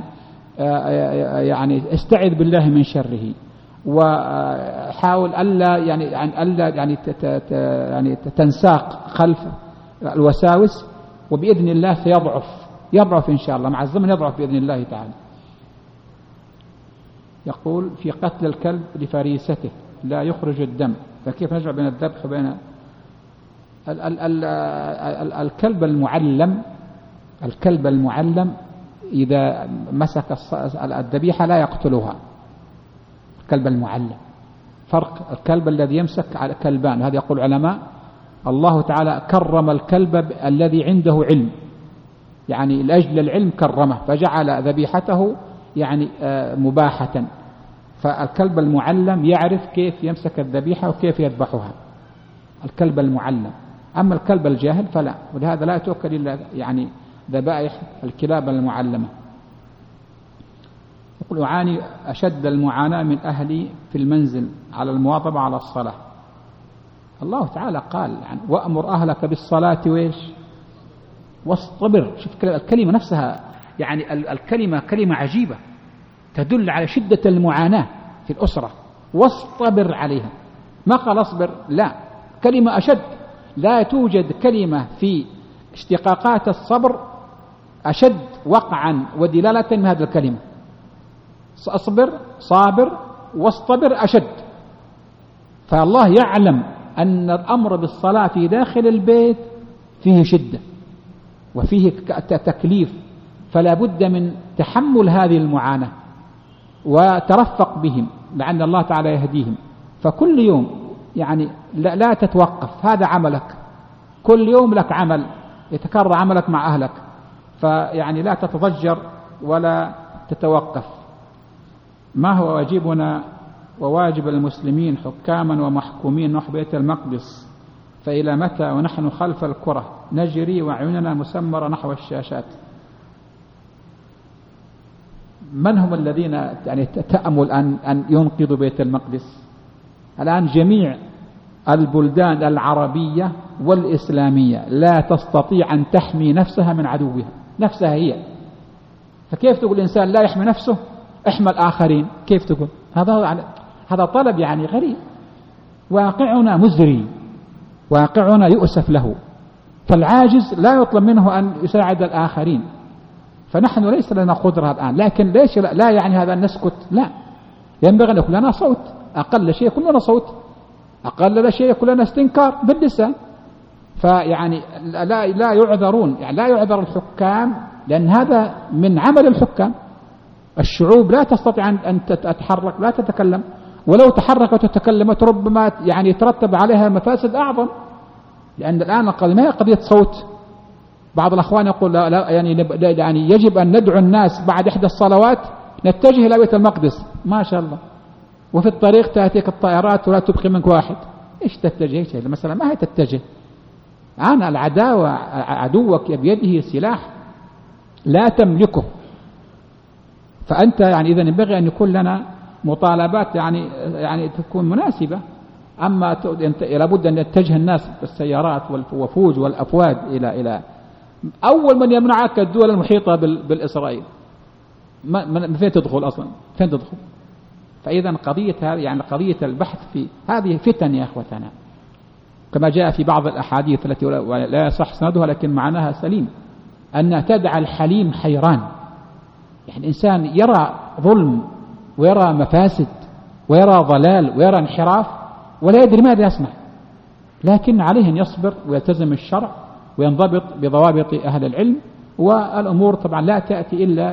Speaker 1: يعني استعذ بالله من شره، وحاول ألا تنساق خلف الوساوس، وبإذن الله يضعف إن شاء الله، مع الزمن يضعف بإذن الله تعالى. يقول في قتل الكلب لفريسته لا يخرج الدم، فكيف نجمع بين الذبح وبين الكلب المعلم إذا مسك الذبيحة لا يقتلها. الكلب المعلم فرق. الكلب الذي يمسك على كلبان، هذا يقول علماء الله تعالى كرم الكلب الذي عنده علم، يعني لأجل العلم كرمه فجعل ذبيحته يعني مباحة. فالكلب المعلم يعرف كيف يمسك الذبيحة وكيف يذبحها، الكلب المعلم. أما الكلب الجاهل فلا، ولهذا لا تؤكل إلا يعني ذبائح الكلاب المعلمة. يقول أعاني أشد المعاناة من أهلي في المنزل على المواظبة على الصلاة. الله تعالى قال يعني وأمر أهلك بالصلاة وإيش واصطبر. شوف الكلمة نفسها، يعني الكلمة كلمة عجيبة تدل على شدة المعاناة في الأسرة. واصطبر عليها، ما قال اصبر، لا، كلمة أشد. لا توجد كلمة في اشتقاقات الصبر أشد وقعا ودلالة من هذه الكلمة. أصبر، صابر، واصطبر أشد. فالله يعلم أن الأمر بالصلاة في داخل البيت فيه شدة وفيه تكليف، فلا بد من تحمل هذه المعاناة وترفق بهم لعل الله تعالى يهديهم. فكل يوم يعني لا تتوقف، هذا عملك، كل يوم لك عمل يتكرر عملك مع أهلك، فيعني لا تتضجر ولا تتوقف. ما هو واجبنا وواجب المسلمين حكاما ومحكومين نحو بيت المقدس؟ فإلى متى ونحن خلف الكرة نجري وعيوننا مسمرة نحو الشاشات؟ من هم الذين يعني تأمل أن ينقذوا بيت المقدس؟ الآن جميع البلدان العربية والإسلامية لا تستطيع أن تحمي نفسها من عدوها، نفسها هي. فكيف تقول الإنسان لا يحمي نفسه احمى الآخرين؟ كيف تقول هذا طلب يعني غريب. واقعنا مزري، واقعنا يؤسف له، فالعاجز لا يطلب منه أن يساعد الآخرين. فنحن ليس لنا قدرة الآن، لكن ليش لا يعني هذا أن نسكت؟ لا، ينبغي أن يكون لنا صوت، أقل شيء يكون لنا صوت، أقل شيء يكون لنا استنكار باللسان. فيعني لا يعذرون، يعني لا يعذر الحكام، لأن هذا من عمل الحكام. الشعوب لا تستطيع أن تتحرك، لا تتكلم، ولو تحركت وتكلمت ربما يعني يترتب عليها مفاسد أعظم. لأن الآن ما هي قضية صوت. بعض الأخوان يقول لا يعني يجب أن ندعو الناس بعد إحدى الصلوات نتجه إلى بيت المقدس، ما شاء الله، وفي الطريق تأتيك الطائرات ولا تبقي منك واحد. إيش تتجه؟ المسألة ما هي تتجه. أنا العداوة، عدوك بيده سلاح لا تملكه. فأنت يعني إذا ينبغي أن يكون لنا مطالبات يعني تكون مناسبة. أما لابد أن يتجه الناس بالسيارات والوفوج والأفواج إلى أول من يمنعك الدول المحيطة بالإسرائيل. من فين تدخل أصلا؟ فين تدخل؟ فإذا قضية يعني قضية البحث في هذه فتن يا أخوتنا، كما جاء في بعض الأحاديث التي لا يصح سندها لكن معناها سليم، أن تدعى الحليم حيران. يعني الإنسان يرى ظلم ويرى مفاسد ويرى ضلال ويرى انحراف ولا يدري ماذا يصنع، لكن عليه أن يصبر ويلتزم الشرع وينضبط بضوابط أهل العلم. والأمور طبعا لا تأتي إلا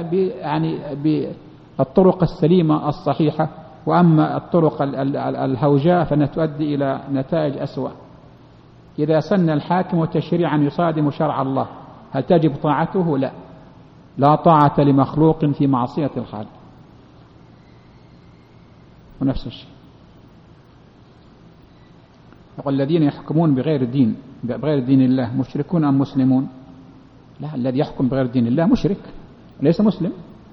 Speaker 1: بالطرق السليمة الصحيحة، وأما الطرق الهوجاء فإنها تؤدي إلى نتائج أسوأ. إذا سن الحاكم تشريعا يصادم شرع الله هل تجب طاعته؟ لا، لا طاعة لمخلوق في معصية الخالق. ونفس الشيء يقول الذين يحكمون بغير دين الله مشركون أم مسلمون؟ لا، الذي يحكم بغير دين الله مشرك ليس مسلم.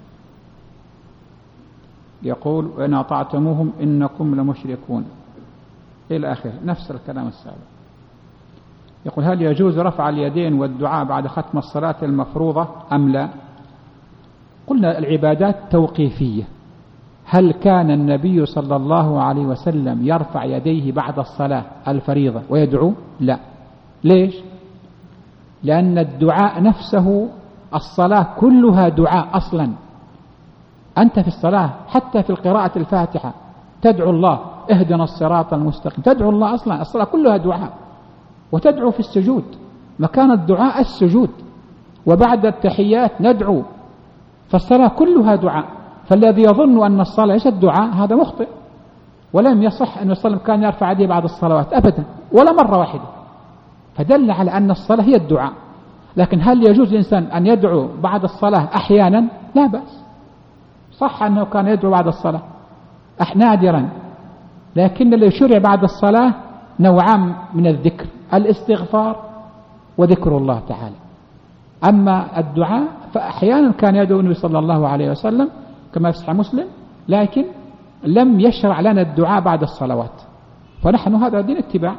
Speaker 1: يقول وإن أطعتموهم إنكم لمشركون إلى آخره، نفس الكلام السابق. يقول هل يجوز رفع اليدين والدعاء بعد ختم الصلاة المفروضة أم لا؟ قلنا العبادات توقيفية. هل كان النبي صلى الله عليه وسلم يرفع يديه بعد الصلاة الفريضة ويدعو؟ لا. ليش؟ لأن الدعاء نفسه، الصلاة كلها دعاء أصلا. أنت في الصلاة حتى في القراءة الفاتحة تدعو الله اهدنا الصراط المستقيم، تدعو الله أصلا، الصلاة كلها دعاء. وتدعو في السجود، مكان الدعاء السجود، وبعد التحيات ندعو، فالصلاة كلها دعاء. فالذي يظن أن الصلاة ليست دعاء هذا مخطئ. ولم يصح أن الصلاة كان يرفع يديه بعد الصلوات أبدا ولا مرة واحدة، فدل على أن الصلاة هي الدعاء. لكن هل يجوز للإنسان أن يدعو بعد الصلاة أحيانا؟ لا بأس، صح أنه كان يدعو بعد الصلاة نادرا، لكن اللي يشرع بعد الصلاة نوعان من الذكر، الاستغفار وذكر الله تعالى. أما الدعاء فأحيانا كان يدعو النبي صلى الله عليه وسلم كما في صحيح مسلم، لكن لم يشرع لنا الدعاء بعد الصلوات، فنحن هذا دين اتباع.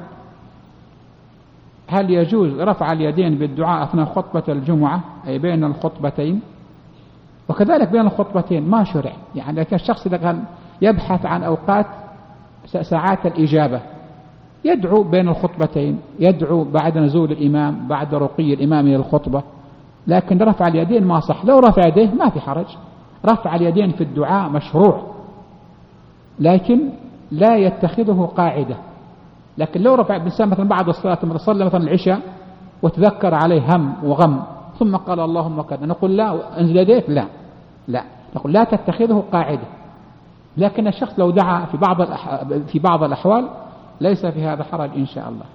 Speaker 1: هل يجوز رفع اليدين بالدعاء أثناء خطبة الجمعة أي بين الخطبتين؟ وكذلك بين الخطبتين ما شرع، يعني لكن الشخص إذا كان يبحث عن أوقات ساعات الإجابة يدعو بين الخطبتين، يدعو بعد نزول الإمام، بعد رقي الإمام إلى الخطبة. لكن رفع اليدين ما صح. لو رفع يديه ما في حرج، رفع اليدين في الدعاء مشروع، لكن لا يتخذه قاعدة. لكن لو رفع الإنسان مثلا بعد الصلاة صلى مثلا العشاء وتذكر عليه هم وغم ثم قال اللهم كذا، نقول لا انزل يديك، لا نقول لا تتخذه قاعدة. لكن الشخص لو دعا في بعض الأحوال ليس في هذا حرج إن شاء الله.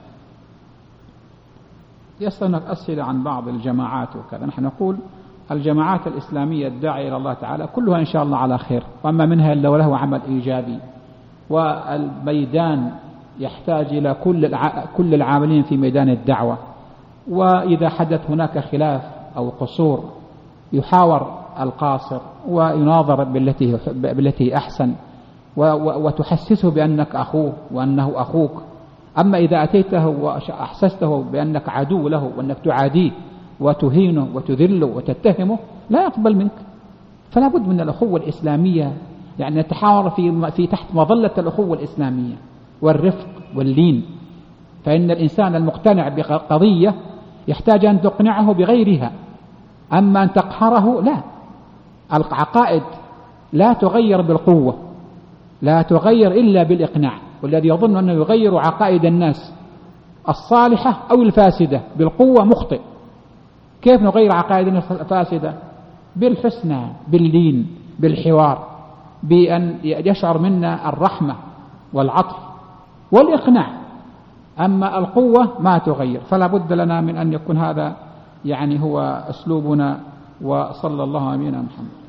Speaker 1: يصلنا أسئلة عن بعض الجماعات وكذا. نحن نقول الجماعات الإسلامية الداعية إلى الله تعالى كلها إن شاء الله على خير، وأما منها إلا وله عمل إيجابي. والميدان يحتاج إلى كل العاملين في ميدان الدعوة، وإذا حدث هناك خلاف أو قصور يحاور القاصر ويناظر بالتي أحسن، وتحسسه بأنك أخوه وأنه أخوك، أما إذا أتيته وأحسسته بأنك عدو له وأنك تعاديه وتهينه وتذله وتتهمه لا يقبل منك. فلا بد من الأخوة الإسلامية، يعني نتحاور في تحت مظلة الأخوة الإسلامية والرفق واللين. فإن الإنسان المقتنع بقضية يحتاج أن تقنعه بغيرها، أما أن تقهره لا. العقائد لا تغير بالقوة، لا تغير إلا بالإقناع. والذي يظن أنه يغير عقائد الناس الصالحة أو الفاسدة بالقوة مخطئ. كيف نغير عقائد الفاسدة؟ بالحسنى، باللين، بالحوار، بأن يشعر منا الرحمة والعطف والإقناع. أما القوة ما تغير. فلا بد لنا من أن يكون هذا يعني هو أسلوبنا. وصلى الله على نبينا محمد.